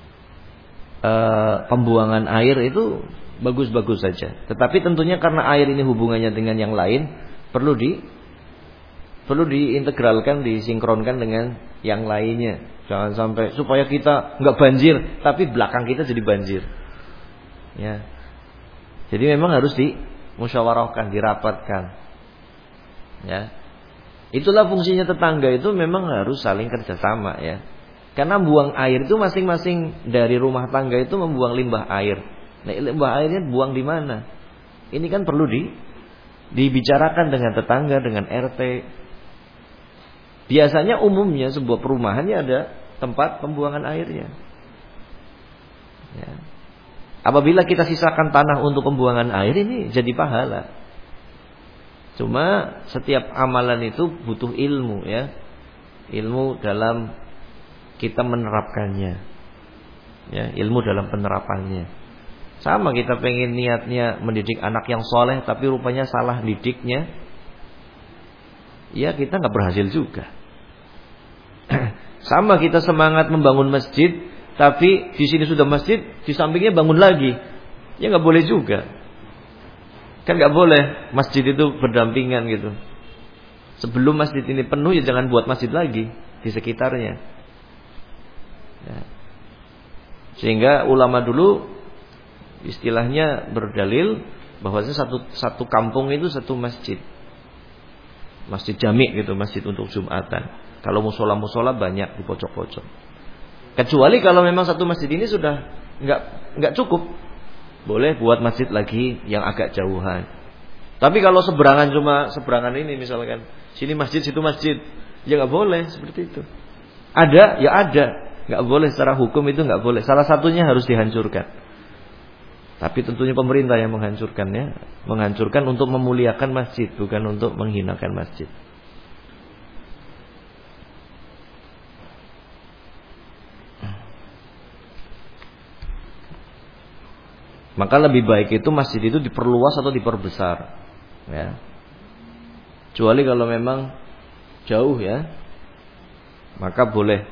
pembuangan air, itu bagus-bagus saja. Tetapi tentunya karena air ini hubungannya dengan yang lain, perlu diintegralkan, disinkronkan dengan yang lainnya. Jangan sampai supaya kita nggak banjir, tapi belakang kita jadi banjir. Ya. Jadi memang harus dimusyawarahkan, dirapatkan. Ya. Itulah fungsinya tetangga, itu memang harus saling kerjasama, ya. Karena buang air itu masing-masing dari rumah tangga itu membuang limbah air. Nah, limbah airnya buang di mana? Ini kan perlu dibicarakan dengan tetangga, dengan RT. Biasanya umumnya sebuah perumahannya ada tempat pembuangan airnya. Ya. Apabila kita sisakan tanah untuk pembuangan air, ini jadi pahala. Cuma setiap amalan itu butuh ilmu, ya. Ilmu dalam kita menerapkannya. Ya, ilmu dalam penerapannya. Sama kita pengen niatnya mendidik anak yang soleh, tapi rupanya salah didiknya, ya kita nggak berhasil juga. Sama kita semangat membangun masjid, tapi di sini sudah masjid, di sampingnya bangun lagi, ya nggak boleh juga. Kan nggak boleh masjid itu berdampingan gitu. Sebelum masjid ini penuh, ya jangan buat masjid lagi di sekitarnya. Ya. Sehingga ulama dulu istilahnya berdalil bahwasanya satu kampung itu satu masjid. Masjid jami' gitu, masjid untuk Jumatan. Kalau musola banyak di pojok-pojok. Kecuali kalau memang satu masjid ini sudah enggak cukup, boleh buat masjid lagi yang agak jauhan. Tapi kalau seberangan ini misalkan, sini masjid, situ masjid, ya enggak boleh seperti itu. Ada, ya ada. Enggak boleh secara hukum, itu enggak boleh. Salah satunya harus dihancurkan. Tapi tentunya pemerintah yang menghancurkannya, menghancurkan untuk memuliakan masjid, bukan untuk menghinakan masjid. Maka lebih baik itu masjid itu diperluas atau diperbesar, ya. Kecuali kalau memang jauh, ya, maka boleh.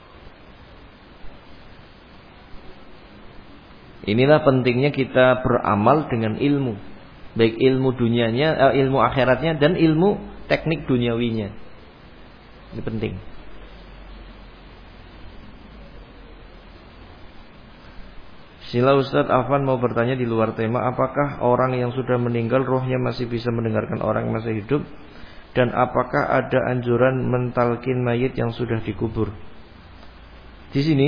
Inilah pentingnya kita beramal dengan ilmu, baik ilmu dunianya, ilmu akhiratnya, dan ilmu teknik duniawinya. Ini penting. Sila Ustadz Afwan mau bertanya di luar tema, apakah orang yang sudah meninggal rohnya masih bisa mendengarkan orang yang masih hidup? Dan apakah ada anjuran mentalkin mayit yang sudah dikubur? Di sini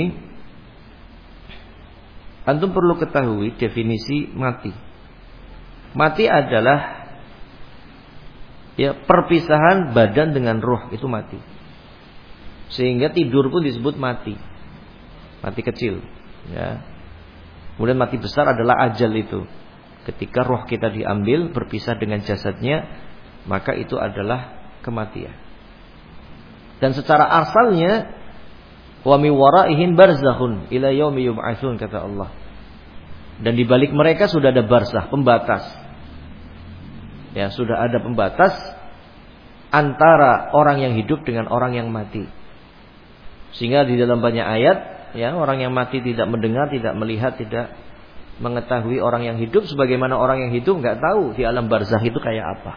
antum perlu ketahui definisi mati. Mati adalah, ya, perpisahan badan dengan roh, itu mati. Sehingga tidur pun disebut mati. Mati kecil, ya. Kemudian mati besar adalah ajal itu. Ketika roh kita diambil, berpisah dengan jasadnya, maka itu adalah kematian. Dan secara asalnya, wa mi waraihim barzakhun ila yaumi yub'atsun, kata Allah. Dan di balik mereka sudah ada barzakh, pembatas. Ya, sudah ada pembatas antara orang yang hidup dengan orang yang mati. Sehingga di dalam banyak ayat, ya, orang yang mati tidak mendengar, tidak melihat, tidak mengetahui orang yang hidup, sebagaimana orang yang hidup enggak tahu di alam barzakh itu kayak apa.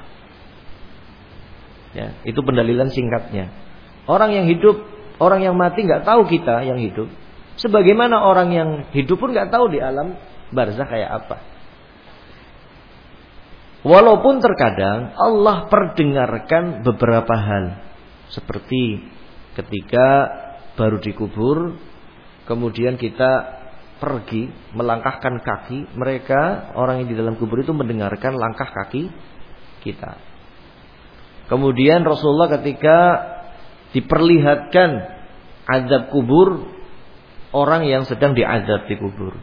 Ya, itu pendalilan singkatnya. Orang yang hidup, orang yang mati enggak tahu kita yang hidup, sebagaimana orang yang hidup pun enggak tahu di alam barzakh kayak apa. Walaupun terkadang Allah perdengarkan beberapa hal. Seperti ketika baru dikubur, kemudian kita pergi melangkahkan kaki, mereka orang yang di dalam kubur itu mendengarkan langkah kaki kita. Kemudian Rasulullah ketika diperlihatkan azab kubur, orang yang sedang diazab di kubur.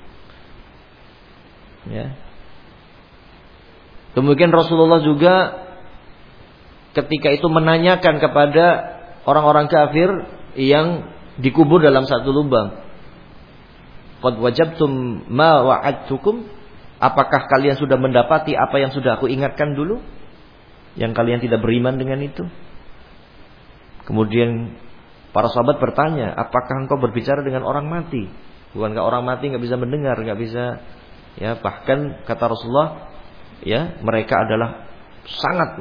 Ya. Kemudian Rasulullah juga ketika itu menanyakan kepada orang-orang kafir yang dikubur dalam satu lubang. Qad wajabtum ma wa'adtukum? Apakah kalian sudah mendapati apa yang sudah aku ingatkan dulu? Yang kalian tidak beriman dengan itu? Kemudian para sahabat bertanya, apakah engkau berbicara dengan orang mati? Bukankah orang mati enggak bisa mendengar, enggak bisa, ya, bahkan kata Rasulullah, ya, mereka adalah sangat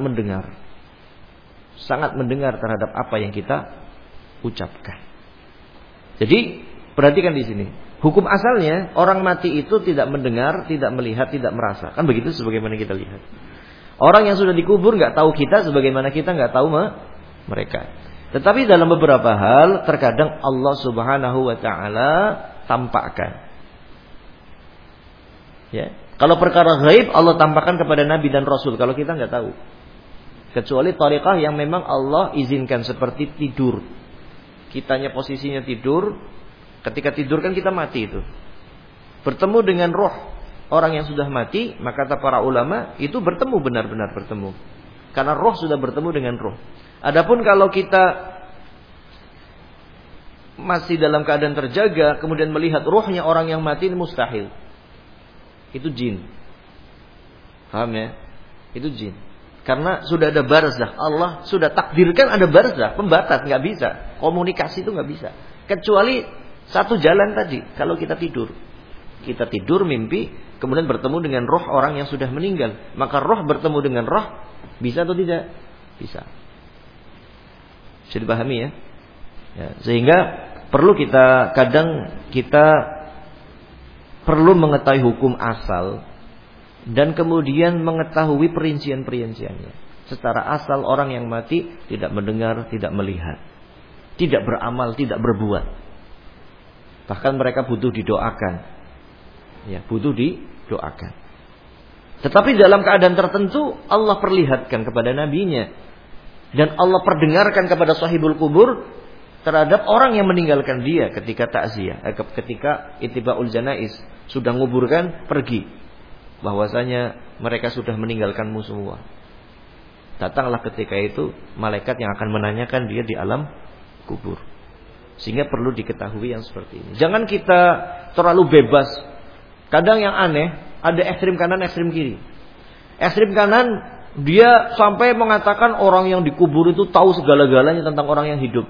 mendengar terhadap apa yang kita ucapkan. Jadi perhatikan di sini, hukum asalnya orang mati itu tidak mendengar, tidak melihat, tidak merasa, kan begitu sebagaimana kita lihat. Orang yang sudah dikubur nggak tahu kita, sebagaimana kita nggak tahu mereka. Tetapi dalam beberapa hal terkadang Allah Subhanahu Wa Taala tampakkan. Ya. Kalau perkara gaib Allah tampakkan kepada Nabi dan Rasul. Kalau kita nggak tahu, kecuali thariqah yang memang Allah izinkan, seperti tidur. Kitanya posisinya tidur. Ketika tidur kan kita mati itu. Bertemu dengan roh orang yang sudah mati, maka kata para ulama itu bertemu, benar-benar bertemu. Karena roh sudah bertemu dengan roh. Adapun kalau kita masih dalam keadaan terjaga, kemudian melihat rohnya orang yang mati, mustahil. Itu jin. Paham ya? Itu jin. Karena sudah ada barzakh. Allah sudah takdirkan ada barzakh, pembatas, nggak bisa. Komunikasi itu nggak bisa. Kecuali satu jalan tadi, kalau kita tidur. Kita tidur mimpi, kemudian bertemu dengan roh orang yang sudah meninggal. Maka roh bertemu dengan roh, bisa atau tidak? Bisa. Bisa dipahami ya? Ya, sehingga perlu kadang kita perlu mengetahui hukum asal dan kemudian mengetahui perincian-perinciannya. Secara asal orang yang mati tidak mendengar, tidak melihat, tidak beramal, tidak berbuat. Bahkan mereka butuh didoakan. Ya, butuh didoakan. Tetapi dalam keadaan tertentu Allah perlihatkan kepada nabinya dan Allah perdengarkan kepada sahibul kubur terhadap orang yang meninggalkan dia ketika takziah, ketika ittibaul janaiz, sudah nguburkan, pergi, bahwasanya mereka sudah meninggalkanmu semua. Datanglah ketika itu malaikat yang akan menanyakan dia di alam kubur. Sehingga perlu diketahui yang seperti ini. Jangan kita terlalu bebas. Kadang yang aneh, ada ekstrim kanan, ekstrim kiri. Ekstrim kanan, dia sampai mengatakan orang yang dikubur itu tahu segala-galanya tentang orang yang hidup.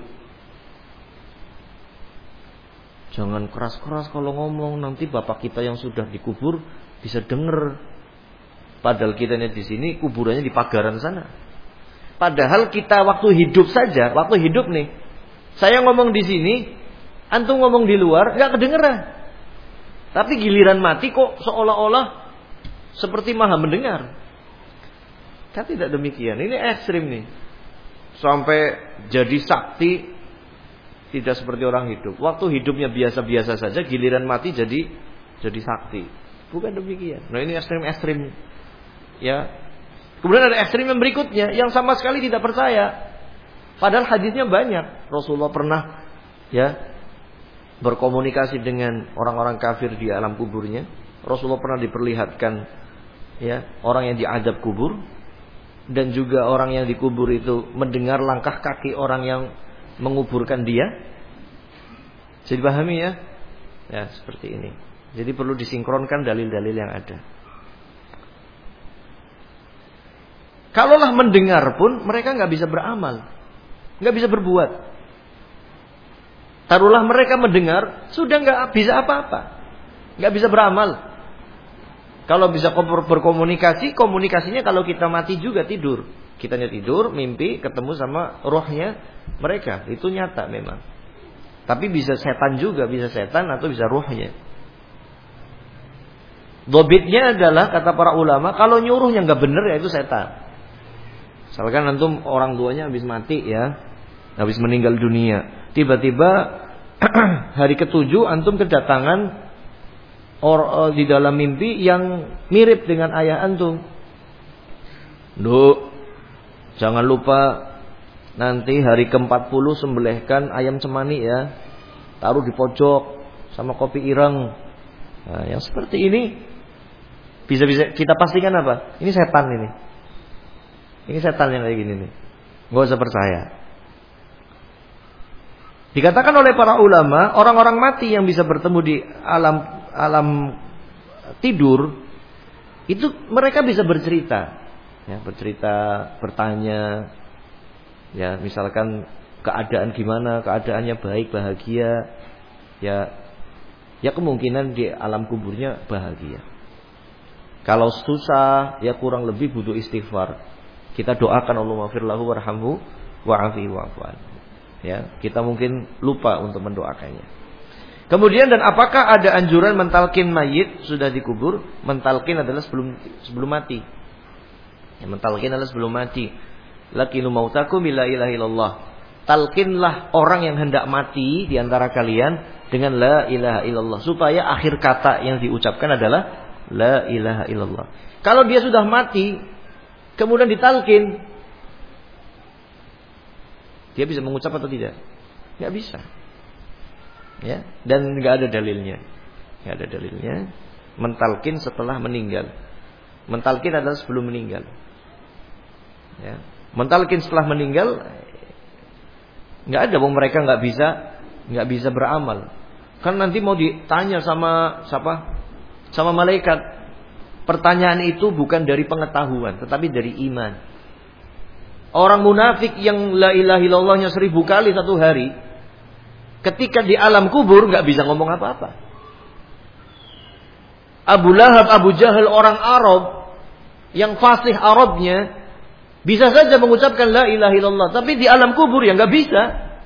Jangan keras-keras kalau ngomong, nanti bapak kita yang sudah dikubur bisa dengar. Padahal kitanya di sini, kuburannya di pagaran sana. Padahal kita waktu hidup saja, waktu hidup nih, saya ngomong di sini, antum ngomong di luar, nggak kedengeran. Tapi giliran mati kok seolah-olah seperti maha mendengar. Kan tidak demikian. Ini ekstrim nih. Sampai jadi sakti tidak seperti orang hidup. Waktu hidupnya biasa-biasa saja, giliran mati jadi sakti. Bukan demikian. Nah, ini ekstrim-ekstrim. Ya. Kemudian ada ekstrim yang berikutnya yang sama sekali tidak percaya. Padahal hadisnya banyak. Rasulullah pernah berkomunikasi dengan orang-orang kafir di alam kuburnya. Rasulullah pernah diperlihatkan orang yang diazab kubur, dan juga orang yang dikubur itu mendengar langkah kaki orang yang menguburkan dia. Jadi dipahami ya? Ya, seperti ini. Jadi perlu disinkronkan dalil-dalil yang ada. Kalaulah mendengar pun mereka nggak bisa beramal, nggak bisa berbuat. Taruhlah mereka mendengar, sudah nggak bisa apa-apa, nggak bisa beramal. Kalau bisa berkomunikasi, komunikasinya kalau kita mati juga tidur. Kitanya tidur, mimpi, ketemu sama rohnya mereka. Itu nyata memang. Tapi bisa setan juga, bisa setan atau bisa rohnya. Dhobitnya adalah kata para ulama, kalau nyuruhnya nggak bener ya itu setan. Misalkan antum orang tuanya habis mati ya, habis meninggal dunia, tiba-tiba hari ketujuh antum kedatangan di dalam mimpi yang mirip dengan ayah antum. Duh, jangan lupa nanti hari ke-40 sembelihkan ayam cemani ya, taruh di pojok sama kopi ireng. Nah, yang seperti ini bisa kita pastikan apa? Ini setan ini. Ini setan yang kayak gini nih. Gak usah percaya. Dikatakan oleh para ulama, orang-orang mati yang bisa bertemu di alam tidur, itu mereka bisa bercerita, ya, bertanya, ya, misalkan keadaan gimana, keadaannya baik, bahagia, ya kemungkinan di alam kuburnya bahagia. Kalau susah, ya kurang lebih butuh istighfar. Kita doakan Allahumma maghfir lahu warhamhu wa'afi wa'fu anhu. Ya, kita mungkin lupa untuk mendoakannya. Kemudian, dan apakah ada anjuran mentalkin mayit sudah dikubur? Mentalkin adalah sebelum mati. Ya, mentalkin adalah sebelum mati. Lakinu mautakum bila ilaha illallah. Talkinlah orang yang hendak mati di antara kalian dengan la ilaha illallah, supaya akhir kata yang diucapkan adalah la ilaha illallah. Kalau dia sudah mati kemudian ditalkin, dia bisa mengucap atau tidak? Enggak bisa. Ya, dan enggak ada dalilnya. Enggak ada dalilnya mentalkin setelah meninggal. Mentalkin adalah sebelum meninggal. Ya. Mentalkin setelah meninggal enggak ada, bahwa mereka enggak bisa beramal. Kan nanti mau ditanya sama siapa? Sama malaikat. Pertanyaan itu bukan dari pengetahuan, tetapi dari iman. Orang munafik yang la ilaha illallahnya 1000 kali satu hari, ketika di alam kubur nggak bisa ngomong apa-apa. Abu Lahab, Abu Jahal, orang Arab yang fasih Arabnya bisa saja mengucapkan la ilaha illallah, tapi di alam kubur ya nggak bisa.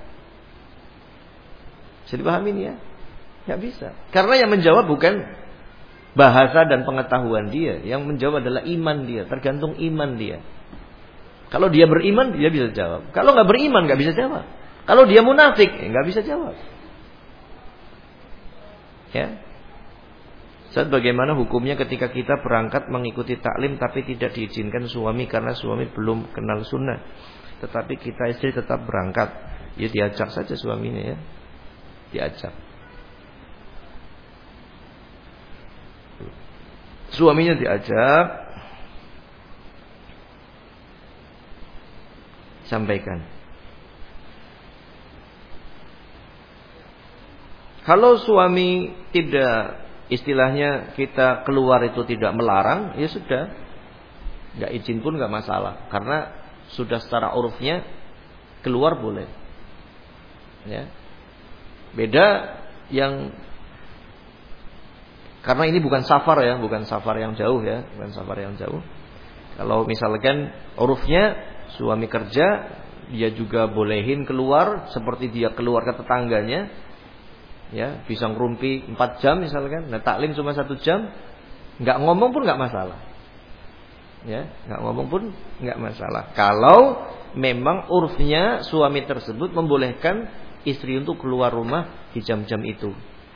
Bisa dipahami ini ya? Nggak bisa. Karena yang menjawab bukan bahasa dan pengetahuan dia, yang menjawab adalah iman dia, tergantung iman dia. Kalau dia beriman, dia bisa jawab. Kalau nggak beriman, nggak bisa jawab. Kalau dia munafik, nggak bisa jawab. Ya. Saat bagaimana hukumnya ketika kita berangkat mengikuti taklim tapi tidak diizinkan suami karena suami belum kenal sunnah, tetapi kita istri tetap berangkat? Ya diajak saja suaminya ya, diajak. Suaminya diajak, sampaikan. Kalau suami tidak, istilahnya kita keluar itu tidak melarang, ya sudah, nggak izin pun nggak masalah, karena sudah secara urufnya keluar boleh. Ya, beda yang karena ini bukan safar ya, bukan safar yang jauh ya, bukan safar yang jauh. Kalau misalkan urufnya suami kerja, dia juga bolehin keluar seperti dia keluar ke tetangganya. Ya, bisa ngerumpi 4 jam misalkan. Nah, taklim cuma 1 jam, enggak ngomong pun enggak masalah. Ya, enggak ngomong pun enggak masalah. Kalau memang urufnya suami tersebut membolehkan istri untuk keluar rumah di jam-jam itu.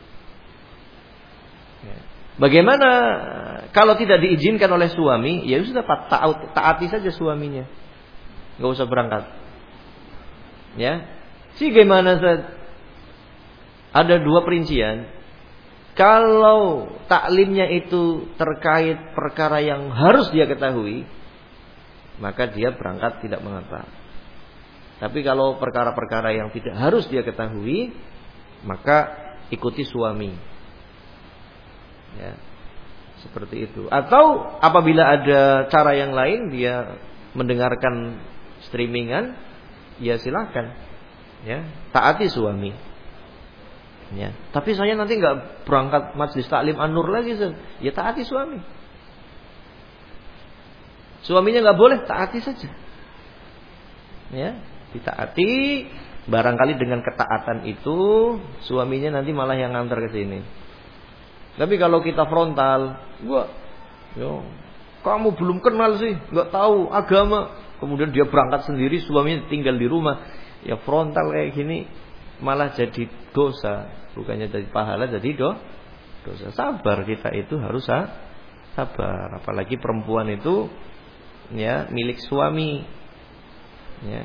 Bagaimana kalau tidak diizinkan oleh suami? Ya sudah, taati saja suaminya, nggak usah berangkat. Ya, gimana ada 2 perincian. Kalau taklimnya itu terkait perkara yang harus dia ketahui, maka dia berangkat tidak mengapa. Tapi kalau perkara-perkara yang tidak harus dia ketahui, maka ikuti suami. Ya, seperti itu. Atau apabila ada cara yang lain, dia mendengarkan streamingan, ya silakan. Ya, taati suami. Ya, tapi saya nanti nggak berangkat majelis taklim An-Nur lagi, ya taati suami. Suaminya nggak boleh, taati saja. Ya, ditaati. Barangkali dengan ketaatan itu suaminya nanti malah yang ngantar ke sini. Tapi kalau kita frontal, kamu belum kenal sih, nggak tahu agama. Kemudian dia berangkat sendiri, suaminya tinggal di rumah. Ya frontal kayak gini malah jadi dosa, bukannya jadi pahala, jadi dosa. Sabar, kita itu harus sabar. Apalagi perempuan itu ya milik suami, ya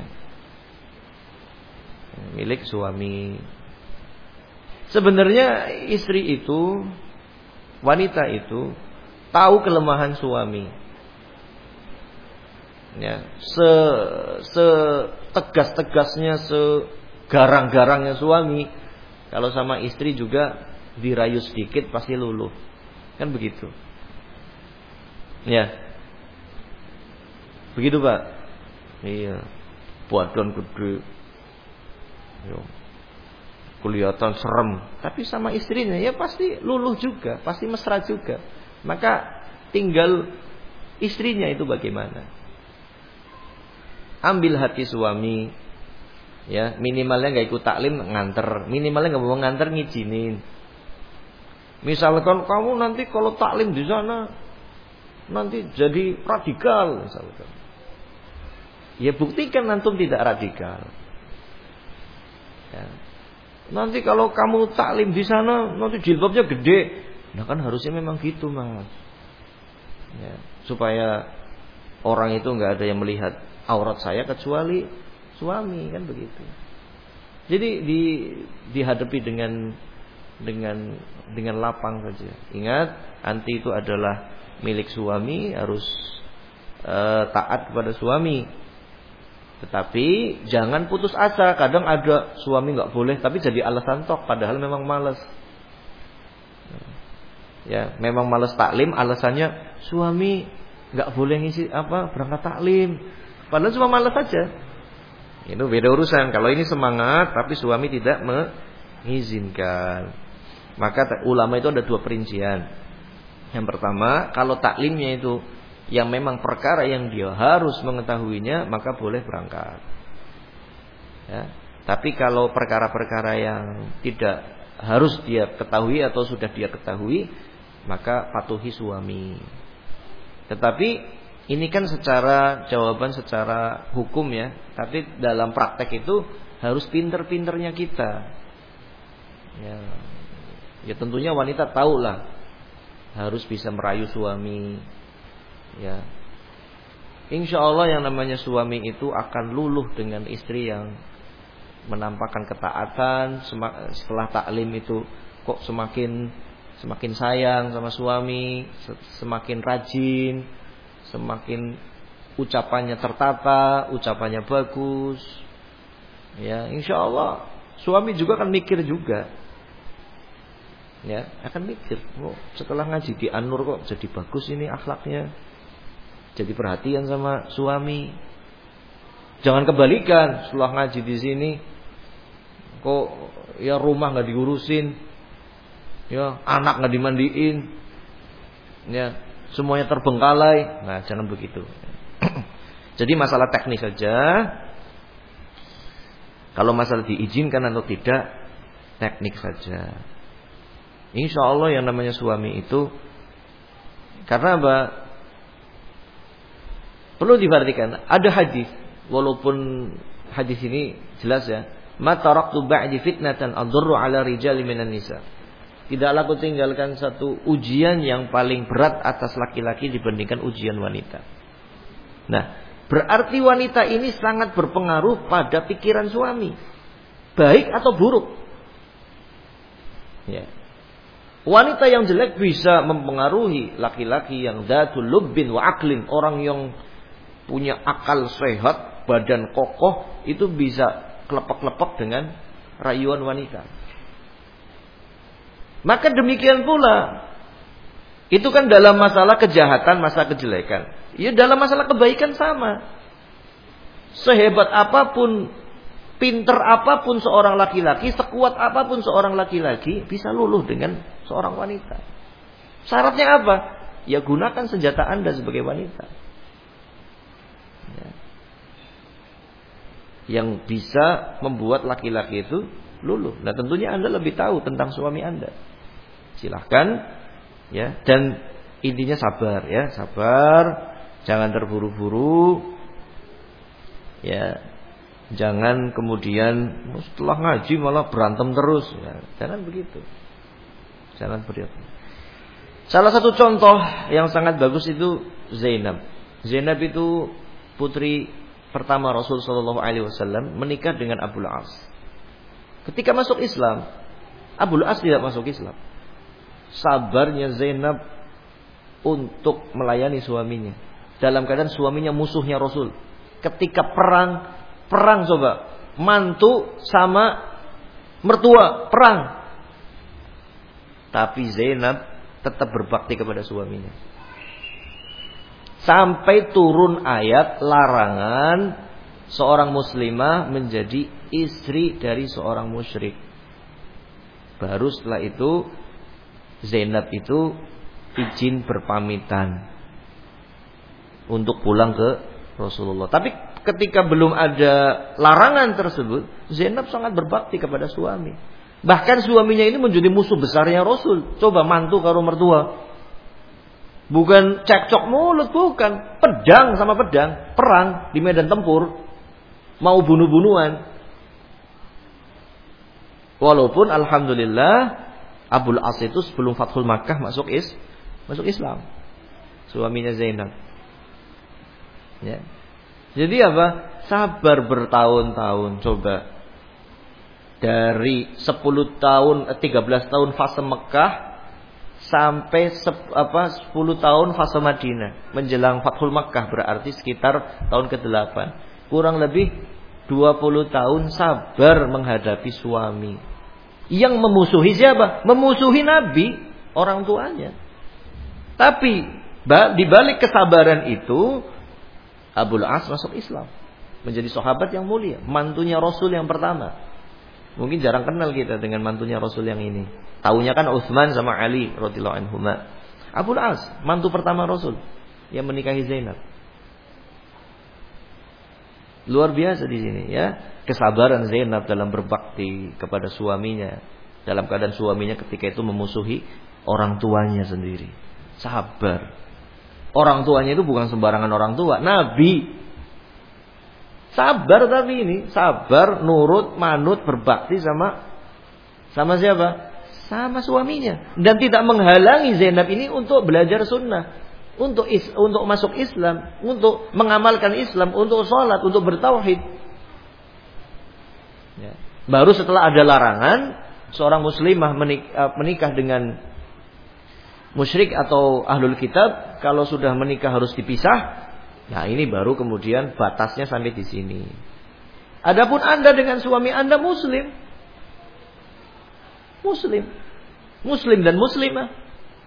milik suami. Sebenarnya istri itu, wanita itu tahu kelemahan suami. Ya, setegas-tegasnya, segarang-garangnya suami, kalau sama istri juga dirayu sedikit pasti luluh. Kan begitu. Ya. Begitu, Pak. Iya. Badan gede. Yo. Kelihatan serem, tapi sama istrinya ya pasti luluh juga, pasti mesra juga. Maka tinggal istrinya itu bagaimana. Ambil hati suami, ya minimalnya nggak ikut taklim nganter, minimalnya nggak mau nganter ngizinin. Misalkan kamu nanti kalau taklim di sana nanti jadi radikal, misalkan. Ya buktikan antum tidak radikal. Ya. Nanti kalau kamu taklim di sana nanti jilbabnya gede. Nah kan harusnya memang gitu, Mas. Ya, supaya orang itu nggak ada yang melihat aurat saya kecuali suami, kan begitu. Jadi dihadapi dengan lapang saja. Ingat, anti itu adalah milik suami, harus taat kepada suami. Tetapi jangan putus asa. Kadang ada suami nggak boleh, tapi jadi alasan tok, padahal memang malas. Ya, memang malas taklim, alasannya suami nggak boleh ngisi berangkat taklim. Padahal cuma malas saja. Itu beda urusan. Kalau ini semangat, tapi suami tidak mengizinkan. Maka ulama itu ada dua perincian. Yang pertama, kalau taklimnya itu yang memang perkara yang dia harus mengetahuinya, maka boleh berangkat. Ya. Tapi kalau perkara-perkara yang tidak harus dia ketahui atau sudah dia ketahui, maka patuhi suami. Tetapi ini kan jawaban secara hukum ya. Tapi dalam praktek itu harus pinter-pinternya kita. Ya tentunya wanita tahulah harus bisa merayu suami. Ya, insya Allah yang namanya suami itu akan luluh dengan istri yang menampakkan ketaatan. Setelah taklim itu kok semakin sayang sama suami, semakin rajin, semakin ucapannya tertata, ucapannya bagus. Ya, insya Allah suami juga akan mikir juga. Ya, akan mikir, setelah ngaji di An-Nur kok jadi bagus ini akhlaknya. Jadi perhatian sama suami. Jangan kebalikan, setelah ngaji di sini kok ya rumah nggak diurusin, ya anak nggak dimandiin, ya semuanya terbengkalai. Nah, jangan begitu. Jadi masalah teknis saja. Kalau masalah diizinkan atau tidak, teknik saja. Insya Allah yang namanya suami itu, karena apa? Perlu diperhatikan, ada hadis, walaupun hadis ini jelas ya, ma taraktu ba'di fitnatan adurru 'ala rijali minan nisa. Tidaklah aku tinggalkan satu ujian yang paling berat atas laki-laki dibandingkan ujian wanita. Nah, berarti wanita ini sangat berpengaruh pada pikiran suami, baik atau buruk. Ya. Wanita yang jelek bisa mempengaruhi laki-laki yang dhatul lubbin wa aqlin, orang yang punya akal sehat, badan kokoh, itu bisa kelepek-kelepek dengan rayuan wanita. Maka demikian pula, itu kan dalam masalah kejahatan, masalah kejelekan. Ya dalam masalah kebaikan sama. Sehebat apapun, pinter apapun seorang laki-laki, sekuat apapun seorang laki-laki, bisa luluh dengan seorang wanita. Syaratnya apa? Ya gunakan senjata Anda sebagai wanita. Ya. Yang bisa membuat laki-laki itu luluh. Nah tentunya Anda lebih tahu tentang suami Anda. Silahkan ya, dan intinya sabar ya, sabar, jangan terburu-buru ya, jangan kemudian setelah ngaji malah berantem terus ya. Jangan begitu, jangan begitu. Salah satu contoh yang sangat bagus itu Zainab. Zainab itu putri pertama Rasul sallallahu alaihi wasallam, menikah dengan Abul As. Ketika masuk Islam, Abul As tidak masuk Islam. Sabarnya Zainab untuk melayani suaminya dalam keadaan suaminya musuhnya Rasul. Ketika perang coba, mantu sama mertua perang, tapi Zainab tetap berbakti kepada suaminya. Sampai turun ayat larangan seorang muslimah menjadi istri dari seorang musyrik. Baru setelah itu Zainab itu izin berpamitan untuk pulang ke Rasulullah. Tapi ketika belum ada larangan tersebut, Zainab sangat berbakti kepada suami. Bahkan suaminya ini menjadi musuh besarnya Rasul. Coba mantu karo mertua. Bukan cekcok mulut, bukan. Pedang sama pedang, perang di medan tempur, mau bunuh-bunuhan. Walaupun alhamdulillah Abul As itu sebelum Fathul Makkah masuk Islam. Suaminya Zainab. Ya. Jadi apa? Sabar bertahun-tahun. Coba dari 13 tahun fase Mekah sampai 10 tahun fase Madinah. Menjelang Fathul Makkah berarti sekitar tahun ke-8. Kurang lebih 20 tahun sabar menghadapi suami. Yang memusuhi siapa? Memusuhi Nabi, orang tuanya. Tapi di balik kesabaran itu, Abul As masuk Islam, menjadi sahabat yang mulia, mantunya Rasul yang pertama. Mungkin jarang kenal kita dengan mantunya Rasul yang ini. Taunya kan Utsman sama Ali radhiyallahu anhuma. Abul As, mantu pertama Rasul yang menikahi Zainab. Luar biasa di sini ya, kesabaran Zainab dalam berbakti kepada suaminya dalam keadaan suaminya ketika itu memusuhi orang tuanya sendiri. Sabar. Orang tuanya itu bukan sembarangan orang tua, Nabi. Sabar, tapi ini sabar, nurut, manut, berbakti sama siapa? Sama suaminya, dan tidak menghalangi Zainab ini untuk belajar sunnah. Untuk masuk Islam, untuk mengamalkan Islam, untuk sholat, untuk bertauhid. Ya. Baru setelah ada larangan, seorang muslimah menikah dengan musyrik atau ahlul kitab, kalau sudah menikah harus dipisah. Nah ini baru kemudian batasnya sampai di sini. Adapun Anda dengan suami Anda muslim dan muslimah,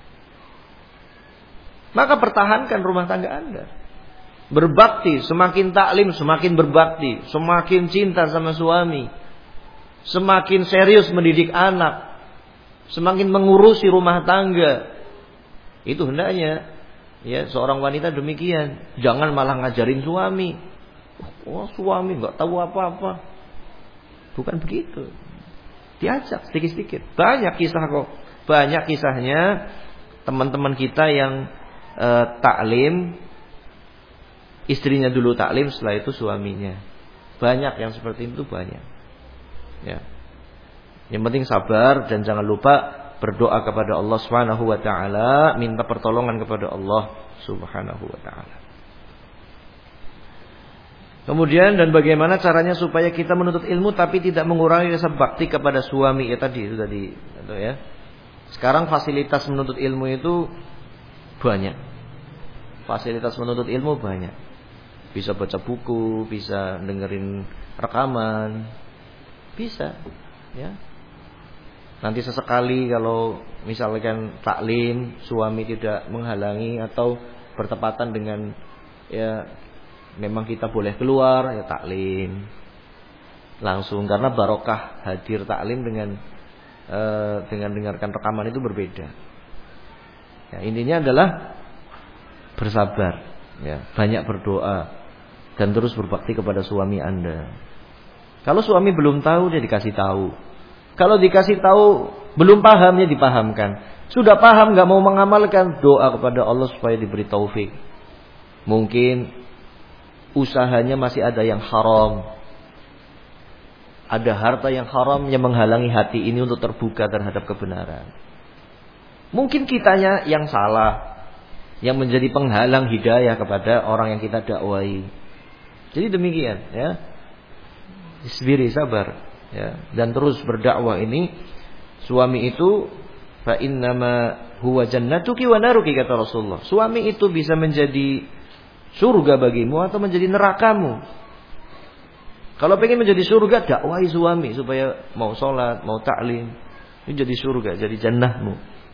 maka pertahankan rumah tangga Anda. Berbakti, semakin taklim semakin berbakti, semakin cinta sama suami, semakin serius mendidik anak, semakin mengurusi rumah tangga. Itu hendaknya ya seorang wanita demikian. Jangan malah ngajarin suami. Oh, suami enggak tahu apa-apa. Bukan begitu. Diajak sedikit-sedikit. Banyak kisah kok. Banyak kisahnya teman-teman kita yang taklim, istrinya dulu taklim, setelah itu suaminya. Banyak yang seperti itu, banyak. Ya. Yang penting sabar dan jangan lupa berdoa kepada Allah Subhanahu wa taala, minta pertolongan kepada Allah Subhanahu wa taala. Kemudian dan bagaimana caranya supaya kita menuntut ilmu tapi tidak mengurangi rasa bakti kepada suami itu tadi itu ya. Sekarang fasilitas menuntut ilmu itu banyak. Fasilitas menuntut ilmu banyak. Bisa baca buku, bisa dengerin rekaman, bisa, ya. Nanti sesekali kalau misalkan taklim, suami tidak menghalangi atau bertepatan dengan ya memang kita boleh keluar, ya taklim langsung, karena barokah hadir taklim dengan dengarkan rekaman itu berbeda. Ya, intinya adalah bersabar, ya, banyak berdoa dan terus berbakti kepada suami Anda. Kalau suami belum tahu, dia dikasih tahu. Kalau dikasih tahu belum paham, dia dipahamkan. Sudah paham nggak mau mengamalkan, doa kepada Allah supaya diberi taufik. Mungkin usahanya masih ada yang haram. Ada harta yang haram yang menghalangi hati ini untuk terbuka terhadap kebenaran. Mungkin kitanya yang salah, yang menjadi penghalang hidayah kepada orang yang kita dakwai. Jadi demikian, ya. Isbiri, sabar, ya, dan terus berdakwah ini. Suami itu fa innama huwa jannatuki wa naruki, kata Rasulullah. Suami itu bisa menjadi surga bagimu atau menjadi nerakamu. Kalau pengen menjadi surga, dakwahi suami supaya mau sholat, mau ta'lim. Ini jadi surga, jadi jannahmu.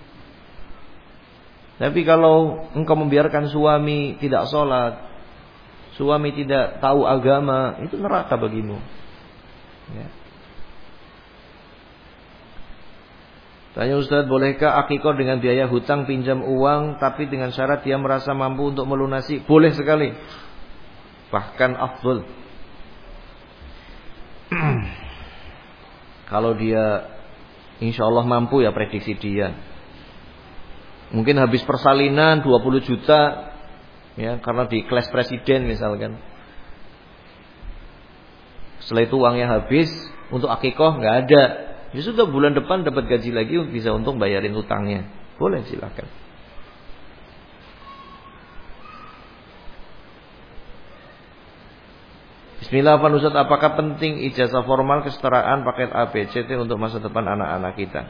Tapi kalau engkau membiarkan suami tidak sholat, suami tidak tahu agama, itu neraka bagimu. Ya. Tanya Ustaz, bolehkah akikah dengan biaya hutang pinjam uang tapi dengan syarat dia merasa mampu untuk melunasi? Boleh sekali. Bahkan afdal. Kalau dia insya Allah mampu, ya prediksi dia. Mungkin habis persalinan 20 juta, ya, karena di kelas presiden misalkan. Setelah itu uangnya habis, untuk akikah nggak ada. Ya sudah, bulan depan dapat gaji lagi, bisa untung bayarin utangnya. Boleh, silakan. Bismillah, Pak Ustaz, apakah penting ijazah formal kesetaraan paket ABCD untuk masa depan anak-anak kita?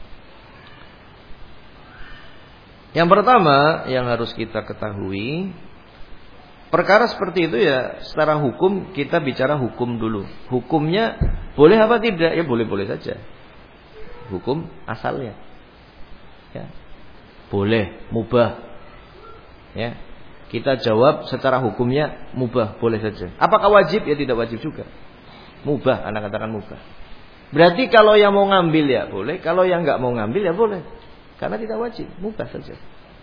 Yang pertama yang harus kita ketahui, perkara seperti itu ya secara hukum kita bicara hukum dulu. Hukumnya boleh apa tidak? Ya boleh-boleh saja. Hukum asalnya. Ya. Boleh, mubah. Ya. Kita jawab secara hukumnya mubah, boleh saja. Apakah wajib? Ya tidak wajib juga. Mubah, anak katakan mubah. Berarti kalau yang mau ngambil ya boleh, kalau yang enggak mau ngambil ya boleh. Karena tidak wajib, mubah saja.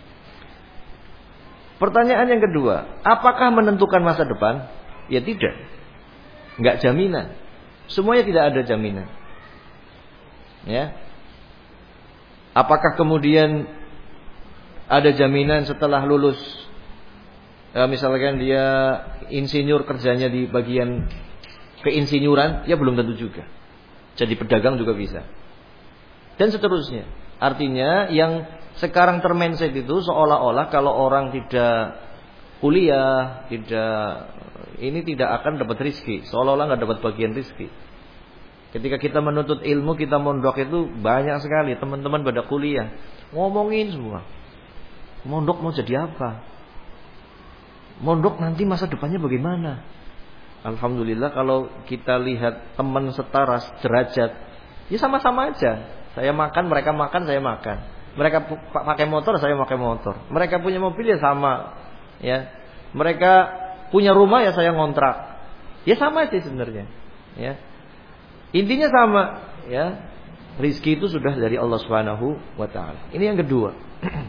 Pertanyaan yang kedua, apakah menentukan masa depan? Ya tidak. Enggak jaminan. Semuanya tidak ada jaminan. Ya. Apakah kemudian ada jaminan setelah lulus, misalkan dia insinyur kerjanya di bagian keinsinyuran? Ya belum tentu juga. Jadi pedagang juga bisa. Dan seterusnya. Artinya yang sekarang termindset itu seolah-olah kalau orang tidak kuliah, ini tidak akan dapat rezeki, seolah-olah nggak dapat bagian rezeki. Ketika kita menuntut ilmu, kita mondok itu banyak sekali teman-teman pada kuliah ngomongin semua. Mondok mau jadi apa? Mondok nanti masa depannya bagaimana? Alhamdulillah kalau kita lihat teman setara derajat, ya sama-sama aja. Saya makan, mereka makan, saya makan. Mereka pakai motor, saya pakai motor. Mereka punya mobil ya sama, ya. Mereka punya rumah ya saya ngontrak. Ya sama aja sebenarnya, ya. Intinya sama, ya. Rizki itu sudah dari Allah Subhanahu wa taala. Ini yang kedua.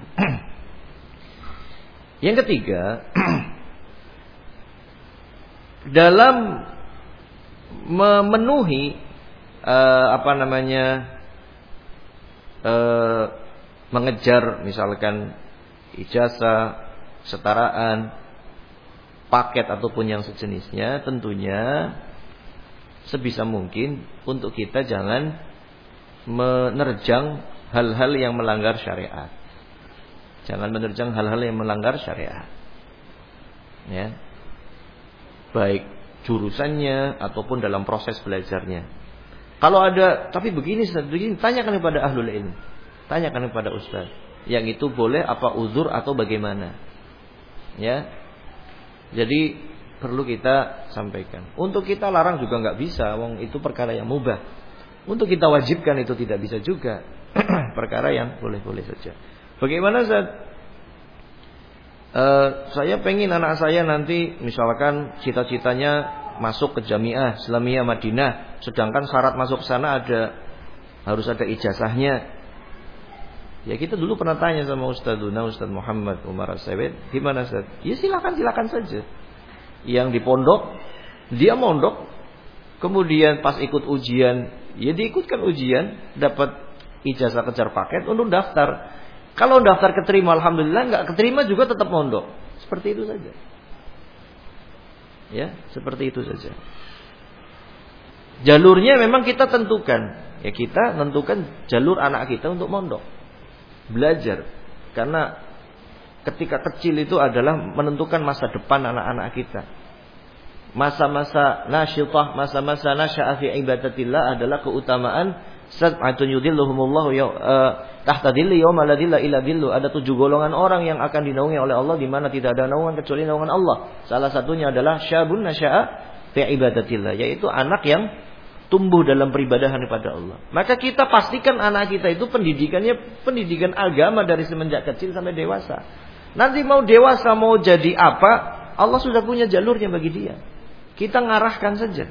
Yang ketiga, dalam memenuhi mengejar misalkan ijazah, kesetaraan, paket ataupun yang sejenisnya, tentunya sebisa mungkin untuk kita jangan menerjang hal-hal yang melanggar syariat. Jangan menerjang hal-hal yang melanggar syariat. Ya. Baik jurusannya ataupun dalam proses belajarnya. Kalau ada, tapi begini, tanyakan kepada ahlul ilm. Tanyakan kepada ustaz. Yang itu boleh apa uzur atau bagaimana? Ya. Jadi perlu kita sampaikan. Untuk kita larang juga nggak bisa, wong itu perkara yang mubah. Untuk kita wajibkan itu tidak bisa juga. Perkara yang boleh-boleh saja. Bagaimana Ustaz? Saya pengen anak saya nanti misalkan cita-citanya masuk ke Jamiah Islamiyah Madinah, sedangkan syarat masuk ke sana harus ada ijazahnya. Ya kita dulu pernah tanya sama Ustaz Muhammad Umar As-Sawid, gimana Ustaz? Ya silakan saja. Yang di pondok, dia mondok, kemudian pas ikut ujian, ya diikutkan ujian, dapat ijazah kejar paket untuk daftar. Kalau daftar keterima alhamdulillah, enggak keterima juga tetap mondok. Seperti itu saja. Ya, seperti itu saja. Jalurnya memang kita tentukan. Ya, kita tentukan jalur anak kita untuk mondok. Belajar. Karena ketika kecil itu adalah menentukan masa depan anak-anak kita. Masa-masa nasyitah, masa-masa nasya'a fi ibadatillah adalah keutamaan sab'atun yudhilluhumullahu tahta dhilli yauma la dhilla illa dhillu. Ada 7 golongan orang yang akan dinaungi oleh Allah di mana tidak ada naungan kecuali naungan Allah. Salah satunya adalah syabun nasya'a fi ibadatillah, yaitu anak yang tumbuh dalam peribadahan kepada Allah. Maka kita pastikan anak kita itu pendidikannya pendidikan agama dari semenjak kecil sampai dewasa. Nanti mau dewasa mau jadi apa, Allah sudah punya jalurnya bagi dia. Kita ngarahkan saja.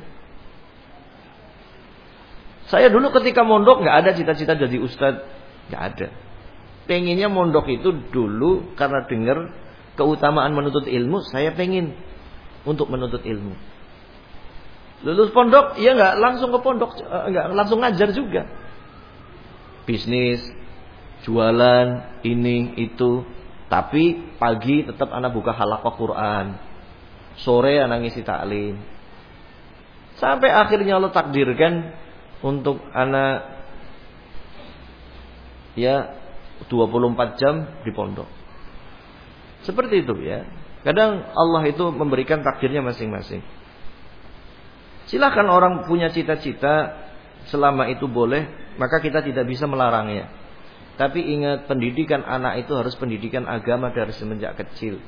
Saya dulu ketika mondok nggak ada cita-cita jadi ustadz, nggak ada. Pengennya mondok itu dulu karena dengar keutamaan menuntut ilmu, saya pengen untuk menuntut ilmu. Lulus pondok, ya nggak langsung ke pondok, nggak langsung ngajar juga. Bisnis, jualan, ini itu. Tapi pagi tetap anak buka halaqah Quran, sore anak ngisi taklim. Sampai akhirnya Allah takdirkan untuk anak ya 24 jam di pondok. Seperti itu ya. Kadang Allah itu memberikan takdirnya masing-masing. Silakan orang punya cita-cita, selama itu boleh, maka kita tidak bisa melarangnya. Tapi ingat, pendidikan anak itu harus pendidikan agama dari semenjak kecil.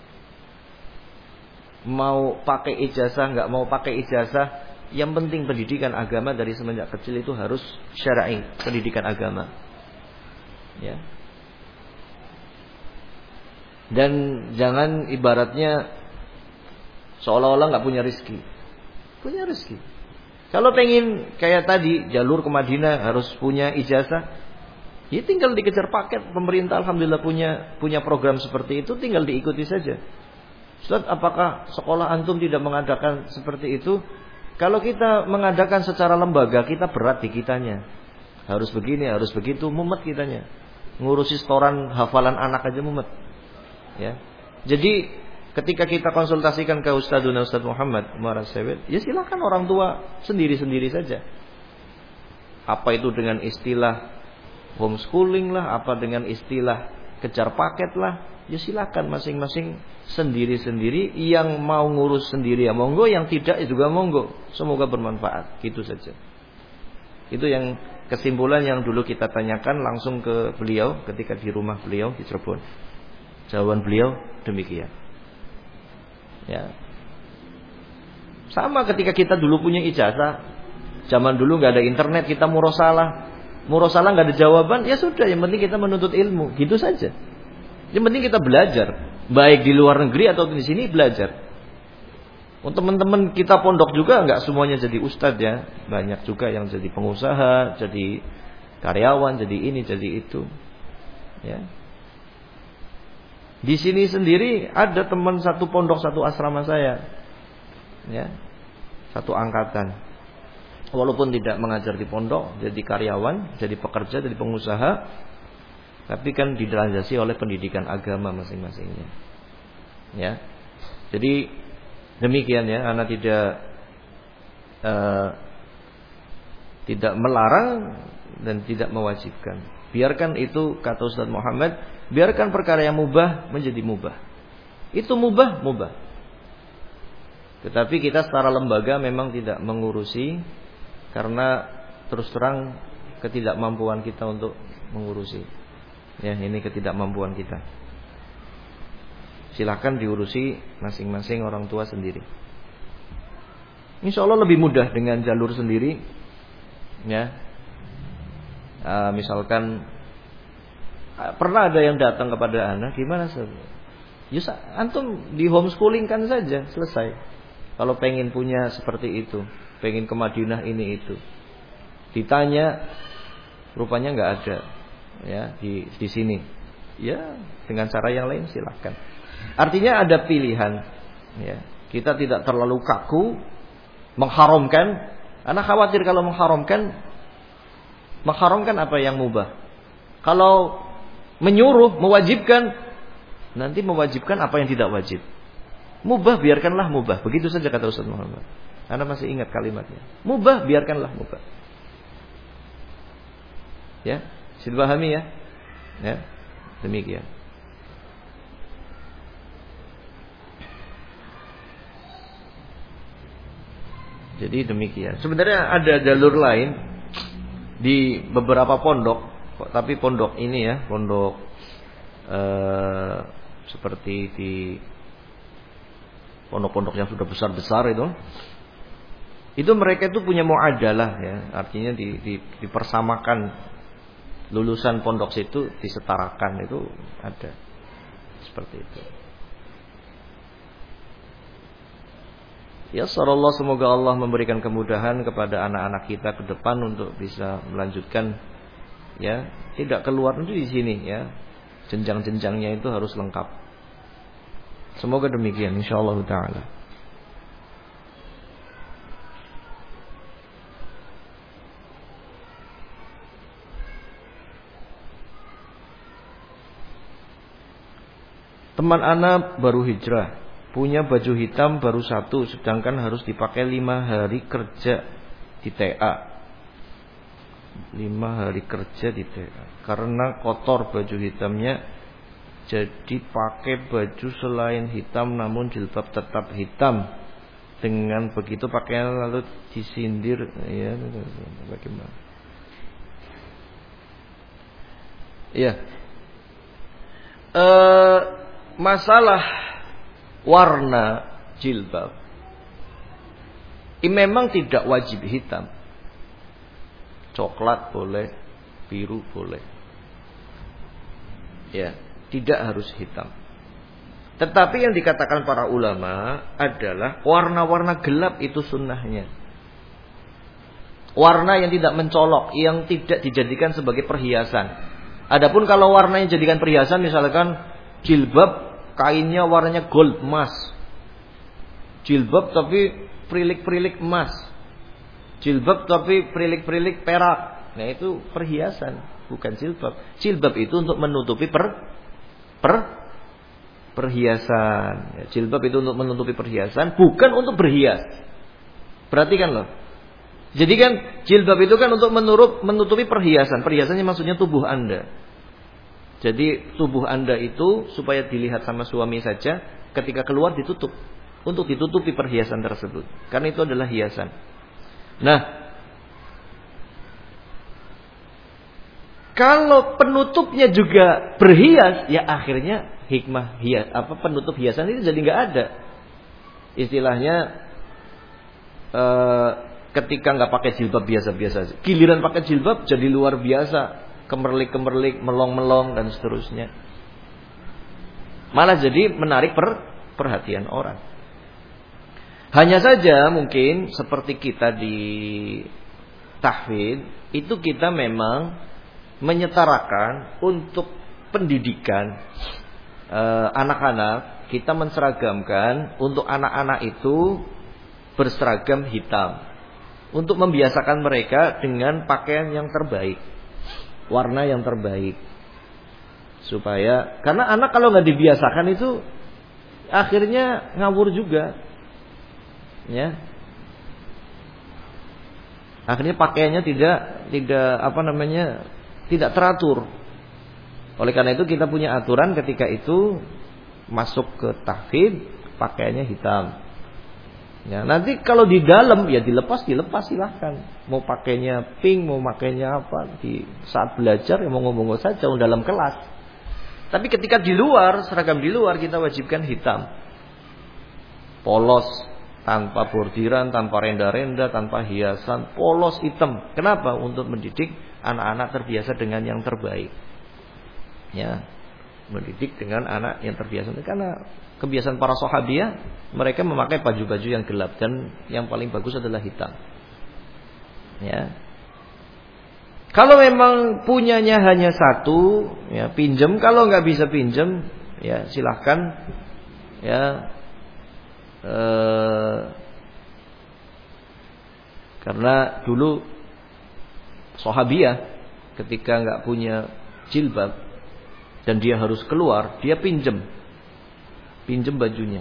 Mau pakai ijazah, nggak mau pakai ijazah, yang penting pendidikan agama dari semenjak kecil itu harus syar'i, pendidikan agama. Ya. Dan jangan ibaratnya seolah-olah nggak punya rezeki. Punya rezeki. Kalau pengen kayak tadi jalur ke Madinah harus punya ijazah, ya tinggal dikejar paket. Pemerintah alhamdulillah punya program seperti itu, tinggal diikuti saja. Ustaz, apakah sekolah antum tidak mengadakan seperti itu? Kalau kita mengadakan secara lembaga, kita berat di kitanya. Harus begini, harus begitu, mumet kitanya. Ngurusi setoran hafalan anak aja mumet. Ya. Jadi ketika kita konsultasikan ke Ustaz Muhammad Marasewet, ya silakan orang tua sendiri-sendiri saja. Apa itu dengan istilah homeschooling lah, apa dengan istilah kejar paket lah, ya silakan masing-masing sendiri-sendiri. Yang mau ngurus sendiri ya monggo, yang tidak juga monggo. Semoga bermanfaat, gitu saja. Itu yang kesimpulan yang dulu kita tanyakan langsung ke beliau ketika di rumah beliau di Cirebon. Jawaban beliau demikian. Ya. Sama ketika kita dulu punya ijazah, zaman dulu nggak ada internet, kita murosalah nggak ada jawaban, ya sudah, yang penting kita menuntut ilmu, gitu saja. Yang penting kita belajar, baik di luar negeri atau di sini belajar. Untuk teman-teman kita pondok juga nggak semuanya jadi ustadz ya, banyak juga yang jadi pengusaha, jadi karyawan, jadi ini, jadi itu. Ya. Di sini sendiri ada teman satu pondok, satu asrama saya, ya, satu angkatan. Walaupun tidak mengajar di pondok, jadi karyawan, jadi pekerja, jadi pengusaha, tapi kan dilandasi oleh pendidikan agama masing-masingnya. Ya, jadi demikian ya, anak tidak melarang dan tidak mewajibkan. Biarkan itu, kata Ustaz Muhammad, biarkan perkara yang mubah menjadi mubah. Itu mubah. Tetapi kita secara lembaga memang tidak mengurusi, karena terus terang ketidakmampuan kita untuk mengurusi. Ya, ini ketidakmampuan kita. Silakan diurusi masing-masing orang tua sendiri. Insya Allah lebih mudah dengan jalur sendiri. Ya, misalkan pernah ada yang datang kepada anak, gimana sih? Ya, antum di homeschooling kan saja, selesai. Kalau pengen punya seperti itu, pengen ke Madinah ini itu, ditanya, rupanya nggak ada, ya di sini. Ya, dengan cara yang lain silakan. Artinya ada pilihan. Ya, kita tidak terlalu kaku mengharamkan. Anak khawatir kalau mengharamkan Mengharamkan apa yang mubah. Kalau menyuruh, mewajibkan, nanti mewajibkan apa yang tidak wajib. Mubah biarkanlah mubah. Begitu saja kata Ustaz Muhammad. Anda masih ingat kalimatnya. Mubah biarkanlah mubah. Ya, sudah pahami ya? Ya, demikian. Jadi demikian. Sebenarnya ada jalur lain di beberapa pondok, tapi pondok ini ya, pondok seperti di pondok-pondok yang sudah besar-besar itu mereka itu punya muadalah ya, artinya dipersamakan. Lulusan pondok situ disetarakan, itu ada seperti itu. Ya, sallallahu, semoga Allah memberikan kemudahan kepada anak-anak kita ke depan untuk bisa melanjutkan ya, tidak keluar itu di sini ya. Jenjang-jenjangnya itu harus lengkap. Semoga demikian insyaallah taala. Teman anak baru hijrah, punya baju hitam baru 1, sedangkan harus dipakai 5 hari kerja di TA. 5 hari kerja di TA. Karena kotor baju hitamnya, jadi pakai baju selain hitam namun jilbab tetap hitam. Dengan begitu pakaian lalu disindir, ya bagaimana? Ya. Masalah warna jilbab memang tidak wajib hitam. Coklat boleh, biru boleh. Ya, tidak harus hitam. Tetapi yang dikatakan para ulama adalah warna-warna gelap itu sunnahnya. Warna yang tidak mencolok, yang tidak dijadikan sebagai perhiasan. Adapun kalau warnanya dijadikan perhiasan, misalkan jilbab kainnya warnanya gold, emas. Jilbab tapi perilik-perilik emas. Jilbab tapi perilik-perilik perak. Nah, itu perhiasan, bukan jilbab. Jilbab itu untuk menutupi perhiasan. Ya, jilbab itu untuk menutupi perhiasan, bukan untuk berhias. Perhatikan loh. Jadi kan jilbab itu kan untuk menutupi perhiasan. Perhiasannya maksudnya tubuh Anda. Jadi tubuh Anda itu supaya dilihat sama suami saja, ketika keluar ditutup, untuk ditutupi perhiasan tersebut. Karena itu adalah hiasan. Nah, kalau penutupnya juga berhias, ya akhirnya hikmah hias, penutup hiasan itu jadi nggak ada. Istilahnya ketika nggak pakai jilbab biasa-biasa, giliran pakai jilbab jadi luar biasa. Kemerlik-kemerlik, melong-melong dan seterusnya. Malah jadi menarik perhatian orang. Hanya saja mungkin seperti kita di tahfidz, itu kita memang menyetarakan untuk pendidikan anak-anak, kita menseragamkan untuk anak-anak itu berseragam hitam. Untuk membiasakan mereka dengan pakaian yang terbaik, warna yang terbaik, supaya karena anak kalau nggak dibiasakan itu akhirnya ngawur juga, ya. Akhirnya pakaiannya tidak teratur. Oleh karena itu kita punya aturan ketika itu masuk ke tahfidz pakaiannya hitam. Ya, nanti kalau di dalam ya dilepas silahkan. Mau pakainya pink, mau pakainya apa, di saat belajar ya monggo-monggo saja dalam kelas. Tapi ketika di luar, seragam di luar kita wajibkan hitam. Polos, tanpa bordiran, tanpa renda-renda, tanpa hiasan, polos hitam. Kenapa? Untuk mendidik anak-anak terbiasa dengan yang terbaik. Ya, mendidik dengan anak yang terbiasa. Karena kebiasaan para sahabiah, mereka memakai baju-baju yang gelap dan yang paling bagus adalah hitam. Ya. Kalau memang punyanya hanya 1, ya pinjam. Kalau nggak bisa pinjam, ya silahkan. Ya, karena dulu sahabiah ketika nggak punya jilbab dan dia harus keluar, dia pinjem bajunya.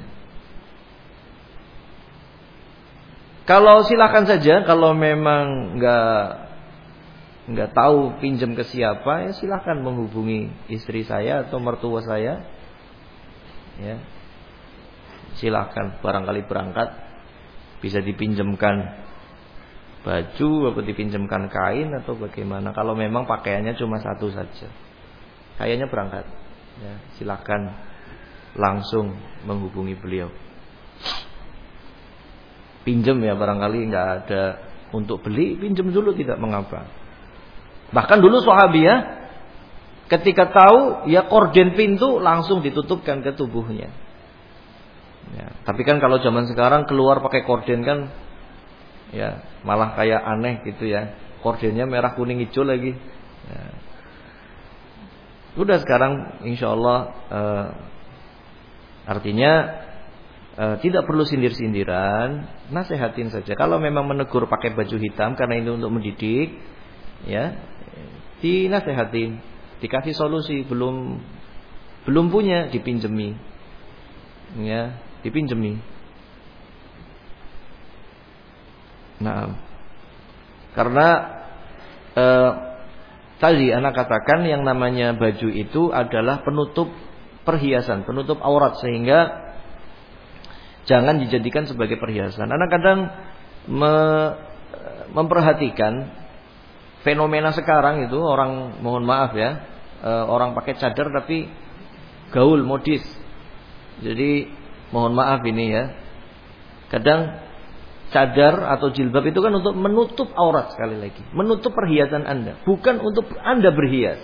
Kalau silakan saja, kalau memang nggak tahu pinjem ke siapa, ya silakan menghubungi istri saya atau mertua saya. Ya, silakan, barangkali berangkat bisa dipinjamkan baju atau dipinjamkan kain atau bagaimana. Kalau memang pakaiannya cuma satu saja, kayaknya berangkat. Ya, silakan langsung menghubungi beliau. Pinjam ya, barangkali nggak ada untuk beli, pinjam dulu tidak mengapa. Bahkan dulu sahabiah ketika tahu ya korden pintu langsung ditutupkan ke tubuhnya. Ya, tapi kan kalau zaman sekarang keluar pakai korden kan ya malah kayak aneh gitu ya. Kordennya merah kuning hijau lagi. Ya. Udah sekarang insyaallah artinya tidak perlu sindir-sindiran, nasihatin saja. Kalau memang menegur pakai baju hitam karena ini untuk mendidik, ya dinasihatin, dikasih solusi. Belum punya, dipinjemi, ya dipinjemi. Nah, karena tadi anak katakan yang namanya baju itu adalah penutup perhiasan, penutup aurat, sehingga jangan dijadikan sebagai perhiasan. Anak kadang memperhatikan fenomena sekarang itu, orang mohon maaf ya, orang pakai cadar tapi gaul, modis. Jadi mohon maaf ini ya, kadang cadar atau jilbab itu kan untuk menutup aurat, sekali lagi menutup perhiasan Anda, bukan untuk Anda berhias.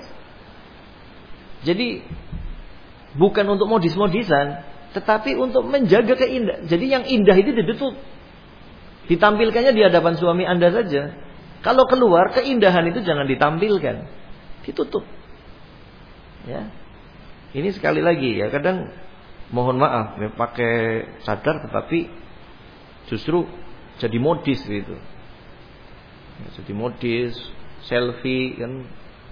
Jadi bukan untuk modis-modisan, tetapi untuk menjaga keindahan. Jadi yang indah itu ditutup, ditampilkannya di hadapan suami Anda saja. Kalau keluar, keindahan itu jangan ditampilkan, ditutup. Ya, ini sekali lagi ya, kadang mohon maaf ya, pakai cadar tetapi justru jadi modis gitu. Ya, jadi modis, selfie kan,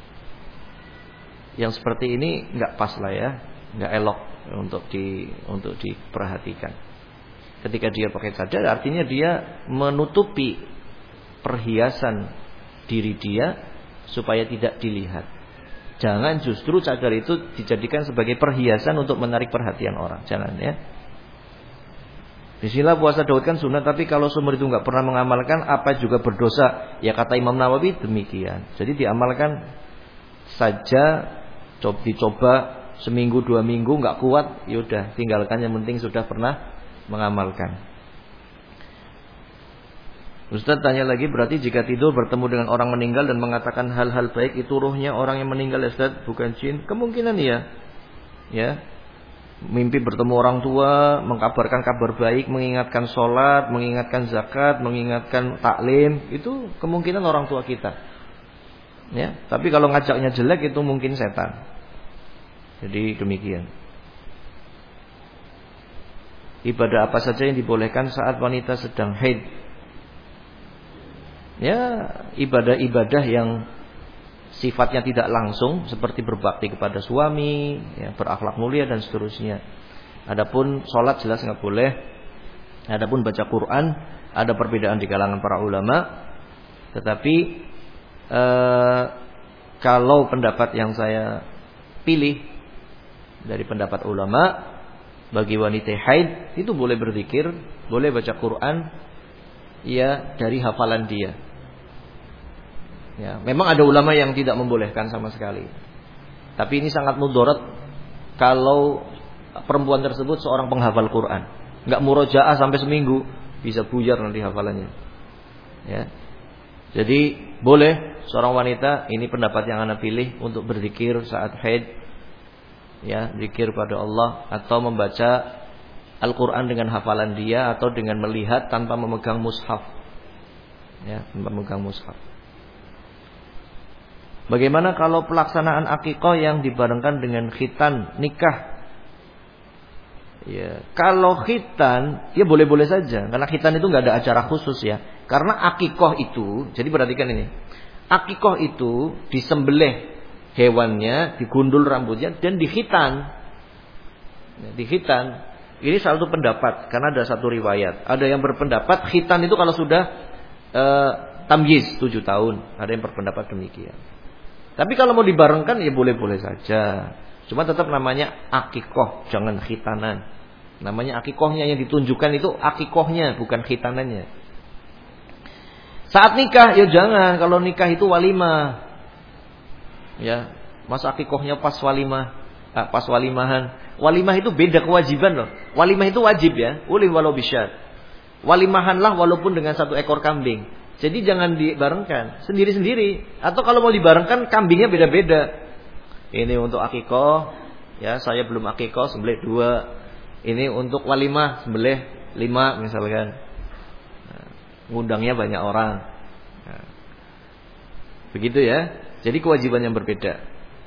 yang seperti ini nggak pas lah ya, nggak elok untuk diperhatikan. Ketika dia pakai cadar, artinya dia menutupi perhiasan diri dia supaya tidak dilihat. Jangan justru cadar itu dijadikan sebagai perhiasan untuk menarik perhatian orang. Jangan ya. Bismillah, puasa Daud kan sunnah, tapi kalau sumber itu nggak pernah mengamalkan, apa juga berdosa? Ya kata Imam Nawawi demikian. Jadi diamalkan saja, dicoba seminggu 2 minggu nggak kuat, yaudah tinggalkan, yang penting sudah pernah mengamalkan. Ustaz tanya lagi, berarti jika tidur bertemu dengan orang meninggal dan mengatakan hal-hal baik, itu ruhnya orang yang meninggal ya Ustaz, bukan jin? Kemungkinan ya. Ya. Mimpi bertemu orang tua, mengkabarkan kabar baik, mengingatkan sholat, mengingatkan zakat, mengingatkan taklim, itu kemungkinan orang tua kita. Ya, tapi kalau ngajaknya jelek itu mungkin setan. Jadi demikian. Ibadah apa saja yang dibolehkan saat wanita sedang haid? Ya, ibadah-ibadah yang sifatnya tidak langsung, seperti berbakti kepada suami, ya, berakhlak mulia dan seterusnya. Adapun sholat jelas nggak boleh. Adapun baca Quran ada perbedaan di kalangan para ulama. Tetapi kalau pendapat yang saya pilih dari pendapat ulama, bagi wanita haid itu boleh berzikir, boleh baca Quran, ya dari hafalan dia. Ya, memang ada ulama yang tidak membolehkan sama sekali. Tapi ini sangat mudarat kalau perempuan tersebut seorang penghafal Quran, nggak murojaah sampai seminggu, bisa buyar nanti hafalannya. Ya, jadi boleh seorang wanita, ini pendapat yang Anda pilih, untuk berzikir saat haid. Ya, zikir pada Allah atau membaca Al-Quran dengan hafalan dia, atau dengan melihat tanpa memegang mushaf. Ya, tanpa memegang mushaf. Bagaimana kalau pelaksanaan akikah yang dibarengkan dengan khitan, nikah? Ya, kalau khitan, ya boleh-boleh saja, karena khitan itu nggak ada acara khusus ya. Karena akikah itu, jadi perhatikan ini, Akikoh itu disembelih hewannya, digundul rambutnya dan dikhitan. Dikhitan. Ini salah satu pendapat karena ada satu riwayat. Ada yang berpendapat khitan itu kalau sudah tamyiz 7 tahun. Ada yang berpendapat demikian. Tapi kalau mau dibarengkan ya boleh-boleh saja. Cuma tetap namanya akikoh, jangan khitanan. Namanya akikohnya, yang ditunjukkan itu akikohnya, bukan khitanannya. Saat nikah ya jangan, kalau nikah itu walimah. Ya, masa akikohnya pas walimah, pas walimahan. Walimah itu beda kewajiban loh. Walimah itu wajib ya, ulih walau bisyad. Walimahanlah walaupun dengan 1 ekor kambing. Jadi jangan dibarengkan, sendiri-sendiri. Atau kalau mau dibarengkan kambingnya beda-beda. Ini untuk akikoh, ya saya belum akikoh sembelih 2. Ini untuk walimah sembelih 5 misalkan. Ngundangnya banyak orang. Begitu ya. Jadi kewajiban yang berbeda.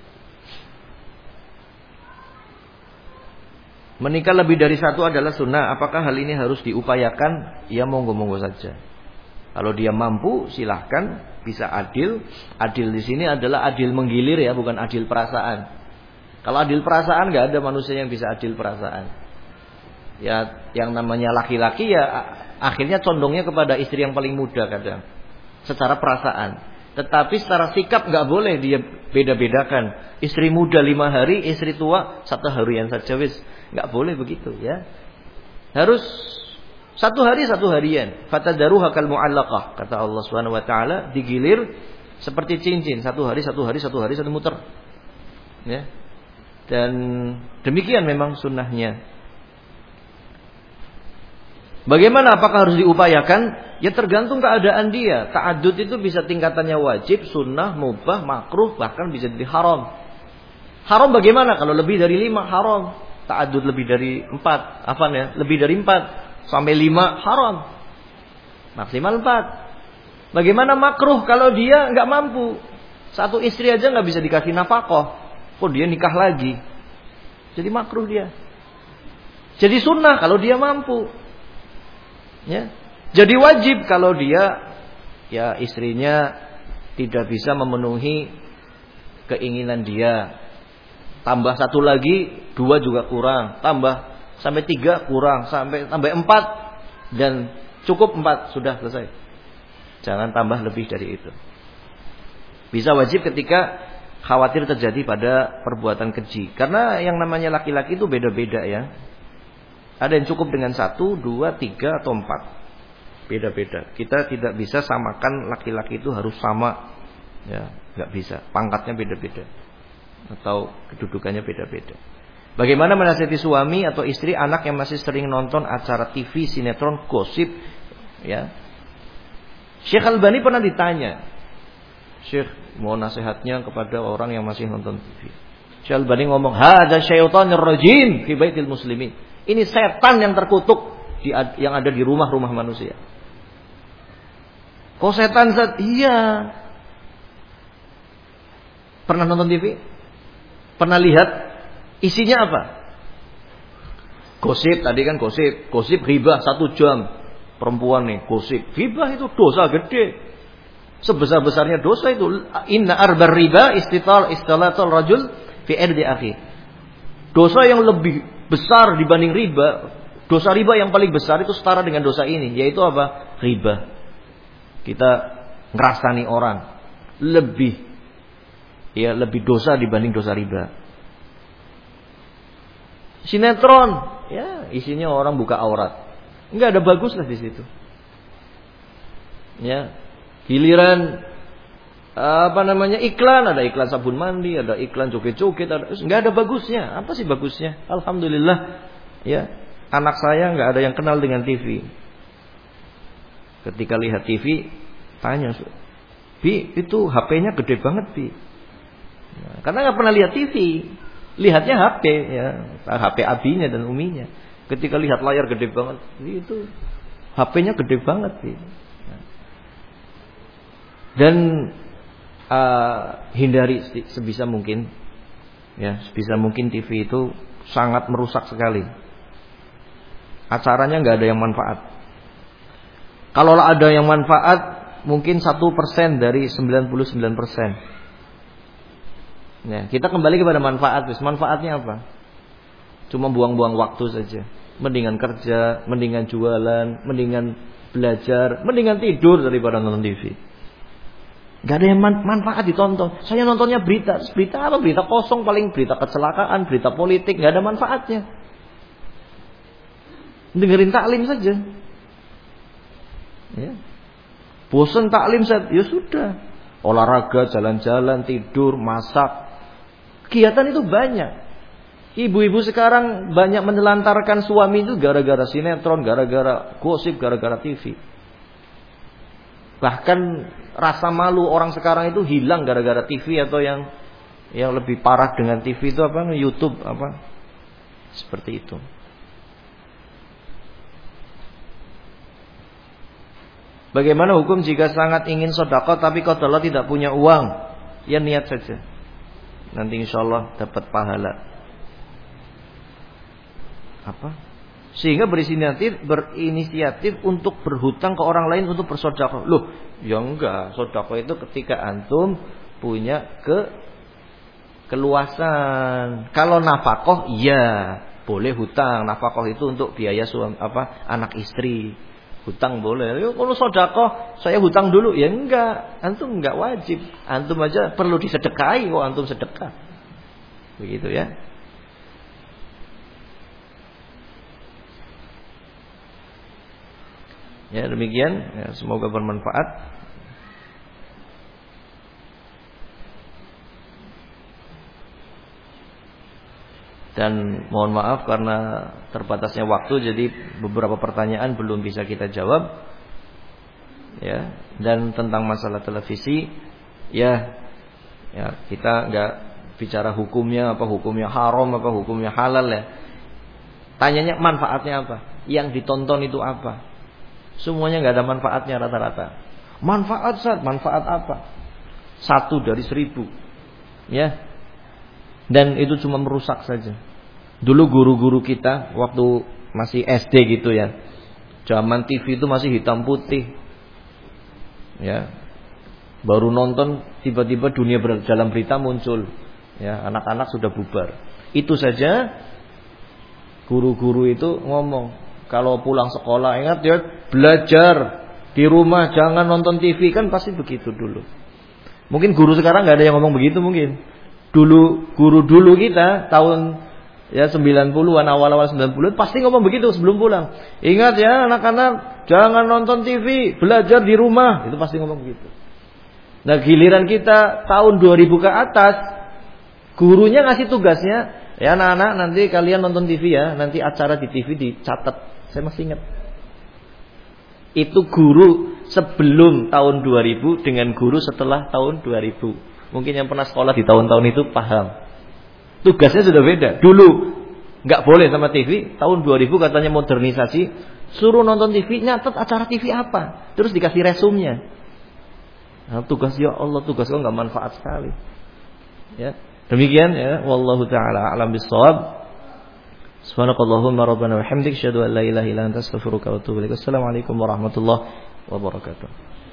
Menikah lebih dari 1 adalah sunnah. Apakah hal ini harus diupayakan? Ya monggo-monggo saja. Kalau dia mampu silahkan, bisa adil. Adil di sini adalah adil menggilir ya, bukan adil perasaan. Kalau adil perasaan nggak ada manusia yang bisa adil perasaan. Ya yang namanya laki-laki ya akhirnya condongnya kepada istri yang paling muda kadang. Secara perasaan. Tetapi secara sikap nggak boleh dia beda-bedakan. Istri muda 5 hari, istri tua 1 harian saja wis. Nggak boleh begitu ya. Harus 1 hari 1 harian. Fatadaruha kal mu'allaqah, kata Allah Subhanahu wa taala, digilir seperti cincin, 1 hari 1 hari 1 hari 1 muter. Ya. Dan demikian memang sunnahnya. Bagaimana, apakah harus diupayakan? Ya tergantung keadaan dia. Ta'addud itu bisa tingkatannya wajib, sunnah, mubah, makruh, bahkan bisa jadi haram. Haram bagaimana? Kalau lebih dari 5 haram. Ta'addud lebih dari 4, apa ya? Lebih dari 4 sampai 5 haram. Maksimal 4. Bagaimana makruh kalau dia nggak mampu? 1 istri aja nggak bisa dikasih nafkah. Kok dia nikah lagi? Jadi makruh dia. Jadi sunnah kalau dia mampu. Ya. Jadi wajib kalau dia ya istrinya tidak bisa memenuhi keinginan dia. Tambah 1 lagi, 2 juga kurang. Tambah sampai 3 kurang, sampai 4 dan cukup 4 sudah selesai. Jangan tambah lebih dari itu. Bisa wajib ketika khawatir terjadi pada perbuatan keji. Karena yang namanya laki-laki itu beda-beda ya. Ada yang cukup dengan 1, 2, 3 atau 4. Beda-beda. Kita tidak bisa samakan laki-laki itu harus sama. Ya, enggak bisa. Pangkatnya beda-beda. Atau kedudukannya beda-beda. Bagaimana menasihati suami atau istri anak yang masih sering nonton acara TV, sinetron, gosip, ya. Syekh Albani pernah ditanya, Syekh mau nasihatnya kepada orang yang masih nonton TV. Syekh Albani ngomong, "Hadza syaitonir rajim fi baitil muslimin." Ini setan yang terkutuk yang ada di rumah-rumah manusia. Kok setan Zat? Iya. Pernah nonton TV? Pernah lihat isinya apa? Gosip, tadi kan gosip. Gosip ghibah 1 jam. Perempuan nih gosip. Ghibah itu dosa gede. Sebesar-besarnya dosa itu. Inna arbar riba istalatul rajul fi irdi akhi. Dosa yang lebih besar dibanding riba. Dosa riba yang paling besar itu setara dengan dosa ini. Yaitu apa? Riba. Kita ngerasani orang. Lebih dosa dibanding dosa riba. Sinetron, ya isinya orang buka aurat. Enggak ada bagus lah di situ. Ya, giliran iklan, ada iklan sabun mandi, ada iklan joget-joget, enggak ada bagusnya. Apa sih bagusnya? Alhamdulillah, ya anak saya enggak ada yang kenal dengan TV. Ketika lihat TV, tanya, "Bi, itu HP-nya gede banget, Bi." Nah, karena nggak pernah lihat TV, lihatnya HP, ya HP abinya dan uminya. Ketika lihat layar gede banget, itu HP-nya gede banget, Bi. Nah. Dan hindari sebisa mungkin, ya sebisa mungkin TV itu sangat merusak sekali. Acaranya nggak ada yang manfaat. Kalau ada yang manfaat, mungkin 1% dari 99%. Ya, kita kembali kepada manfaat. Manfaatnya apa? Cuma buang-buang waktu saja. Mendingan kerja, mendingan jualan, mendingan belajar, mendingan tidur daripada nonton TV. Gak ada yang manfaat ditonton. Saya nontonnya berita. Berita apa? Berita kosong paling, berita kecelakaan, berita politik. Gak ada manfaatnya. Dengerin taklim saja. Ya. Bosan taklim saja, ya sudah. Olahraga, jalan-jalan, tidur, masak. Kegiatan itu banyak. Ibu-ibu sekarang banyak menelantarkan suami itu gara-gara sinetron, gara-gara gosip, gara-gara TV. Bahkan rasa malu orang sekarang itu hilang gara-gara TV, atau yang lebih parah dengan TV itu apa? YouTube apa? Seperti itu. Bagaimana hukum jika sangat ingin sedekah tapi qadallah tidak punya uang? Ya niat saja. Nanti insyaallah dapat pahala. Apa? Sehingga berinisiatif untuk berhutang ke orang lain untuk bersedekah. Loh, ya enggak. Sedekah itu ketika antum punya keluasan. Kalau nafkah, ya boleh hutang. Nafkah itu untuk biaya anak istri. Hutang boleh. Yo, kalau sedekah saya hutang dulu, ya enggak. Antum enggak wajib. Antum aja perlu disedekahi kok antum sedekah. Begitu ya. Ya demikian, ya, semoga bermanfaat. Dan mohon maaf karena terbatasnya waktu, jadi beberapa pertanyaan belum bisa kita jawab. Ya, dan tentang masalah televisi, ya kita nggak bicara hukumnya, apa hukumnya haram, apa hukumnya halal ya. Tanyanya manfaatnya apa? Yang ditonton itu apa? Semuanya nggak ada manfaatnya rata-rata. Manfaat apa? 1 dari 1000, ya. Dan itu cuma merusak saja. Dulu guru-guru kita waktu masih SD gitu ya, zaman TV itu masih hitam putih, ya. Baru nonton tiba-tiba dunia dalam berita muncul, ya. Anak-anak sudah bubar. Itu saja guru-guru itu ngomong. Kalau pulang sekolah ingat ya, belajar di rumah, jangan nonton TV, kan pasti begitu dulu. Mungkin guru sekarang nggak ada yang ngomong begitu mungkin. Guru dulu kita tahun ya 90-an, awal-awal 90-an pasti ngomong begitu sebelum pulang. Ingat ya anak-anak, jangan nonton TV, belajar di rumah, itu pasti ngomong begitu. Nah, giliran kita tahun 2000 ke atas, gurunya ngasih tugasnya, ya anak-anak nanti kalian nonton TV ya, nanti acara di TV dicatat. Saya masih ingat. Itu guru sebelum tahun 2000 dengan guru setelah tahun 2000. Mungkin yang pernah sekolah di tahun-tahun itu paham. Tugasnya sudah beda. Dulu nggak boleh sama TV. Tahun 2000 katanya modernisasi. Suruh nonton TV, nyatet acara TV apa. Terus dikasih resumnya. Nah, tugas ya Allah, tugas kok nggak manfaat sekali. Ya, demikian ya. Wallahu taala a'lam bissawab. Subhanakallahumma rabbana wa hamdika asyhadu an la ilaha illa anta astaghfiruka wa atubu ilaik. Assalamualaikum warahmatullahi wabarakatuh.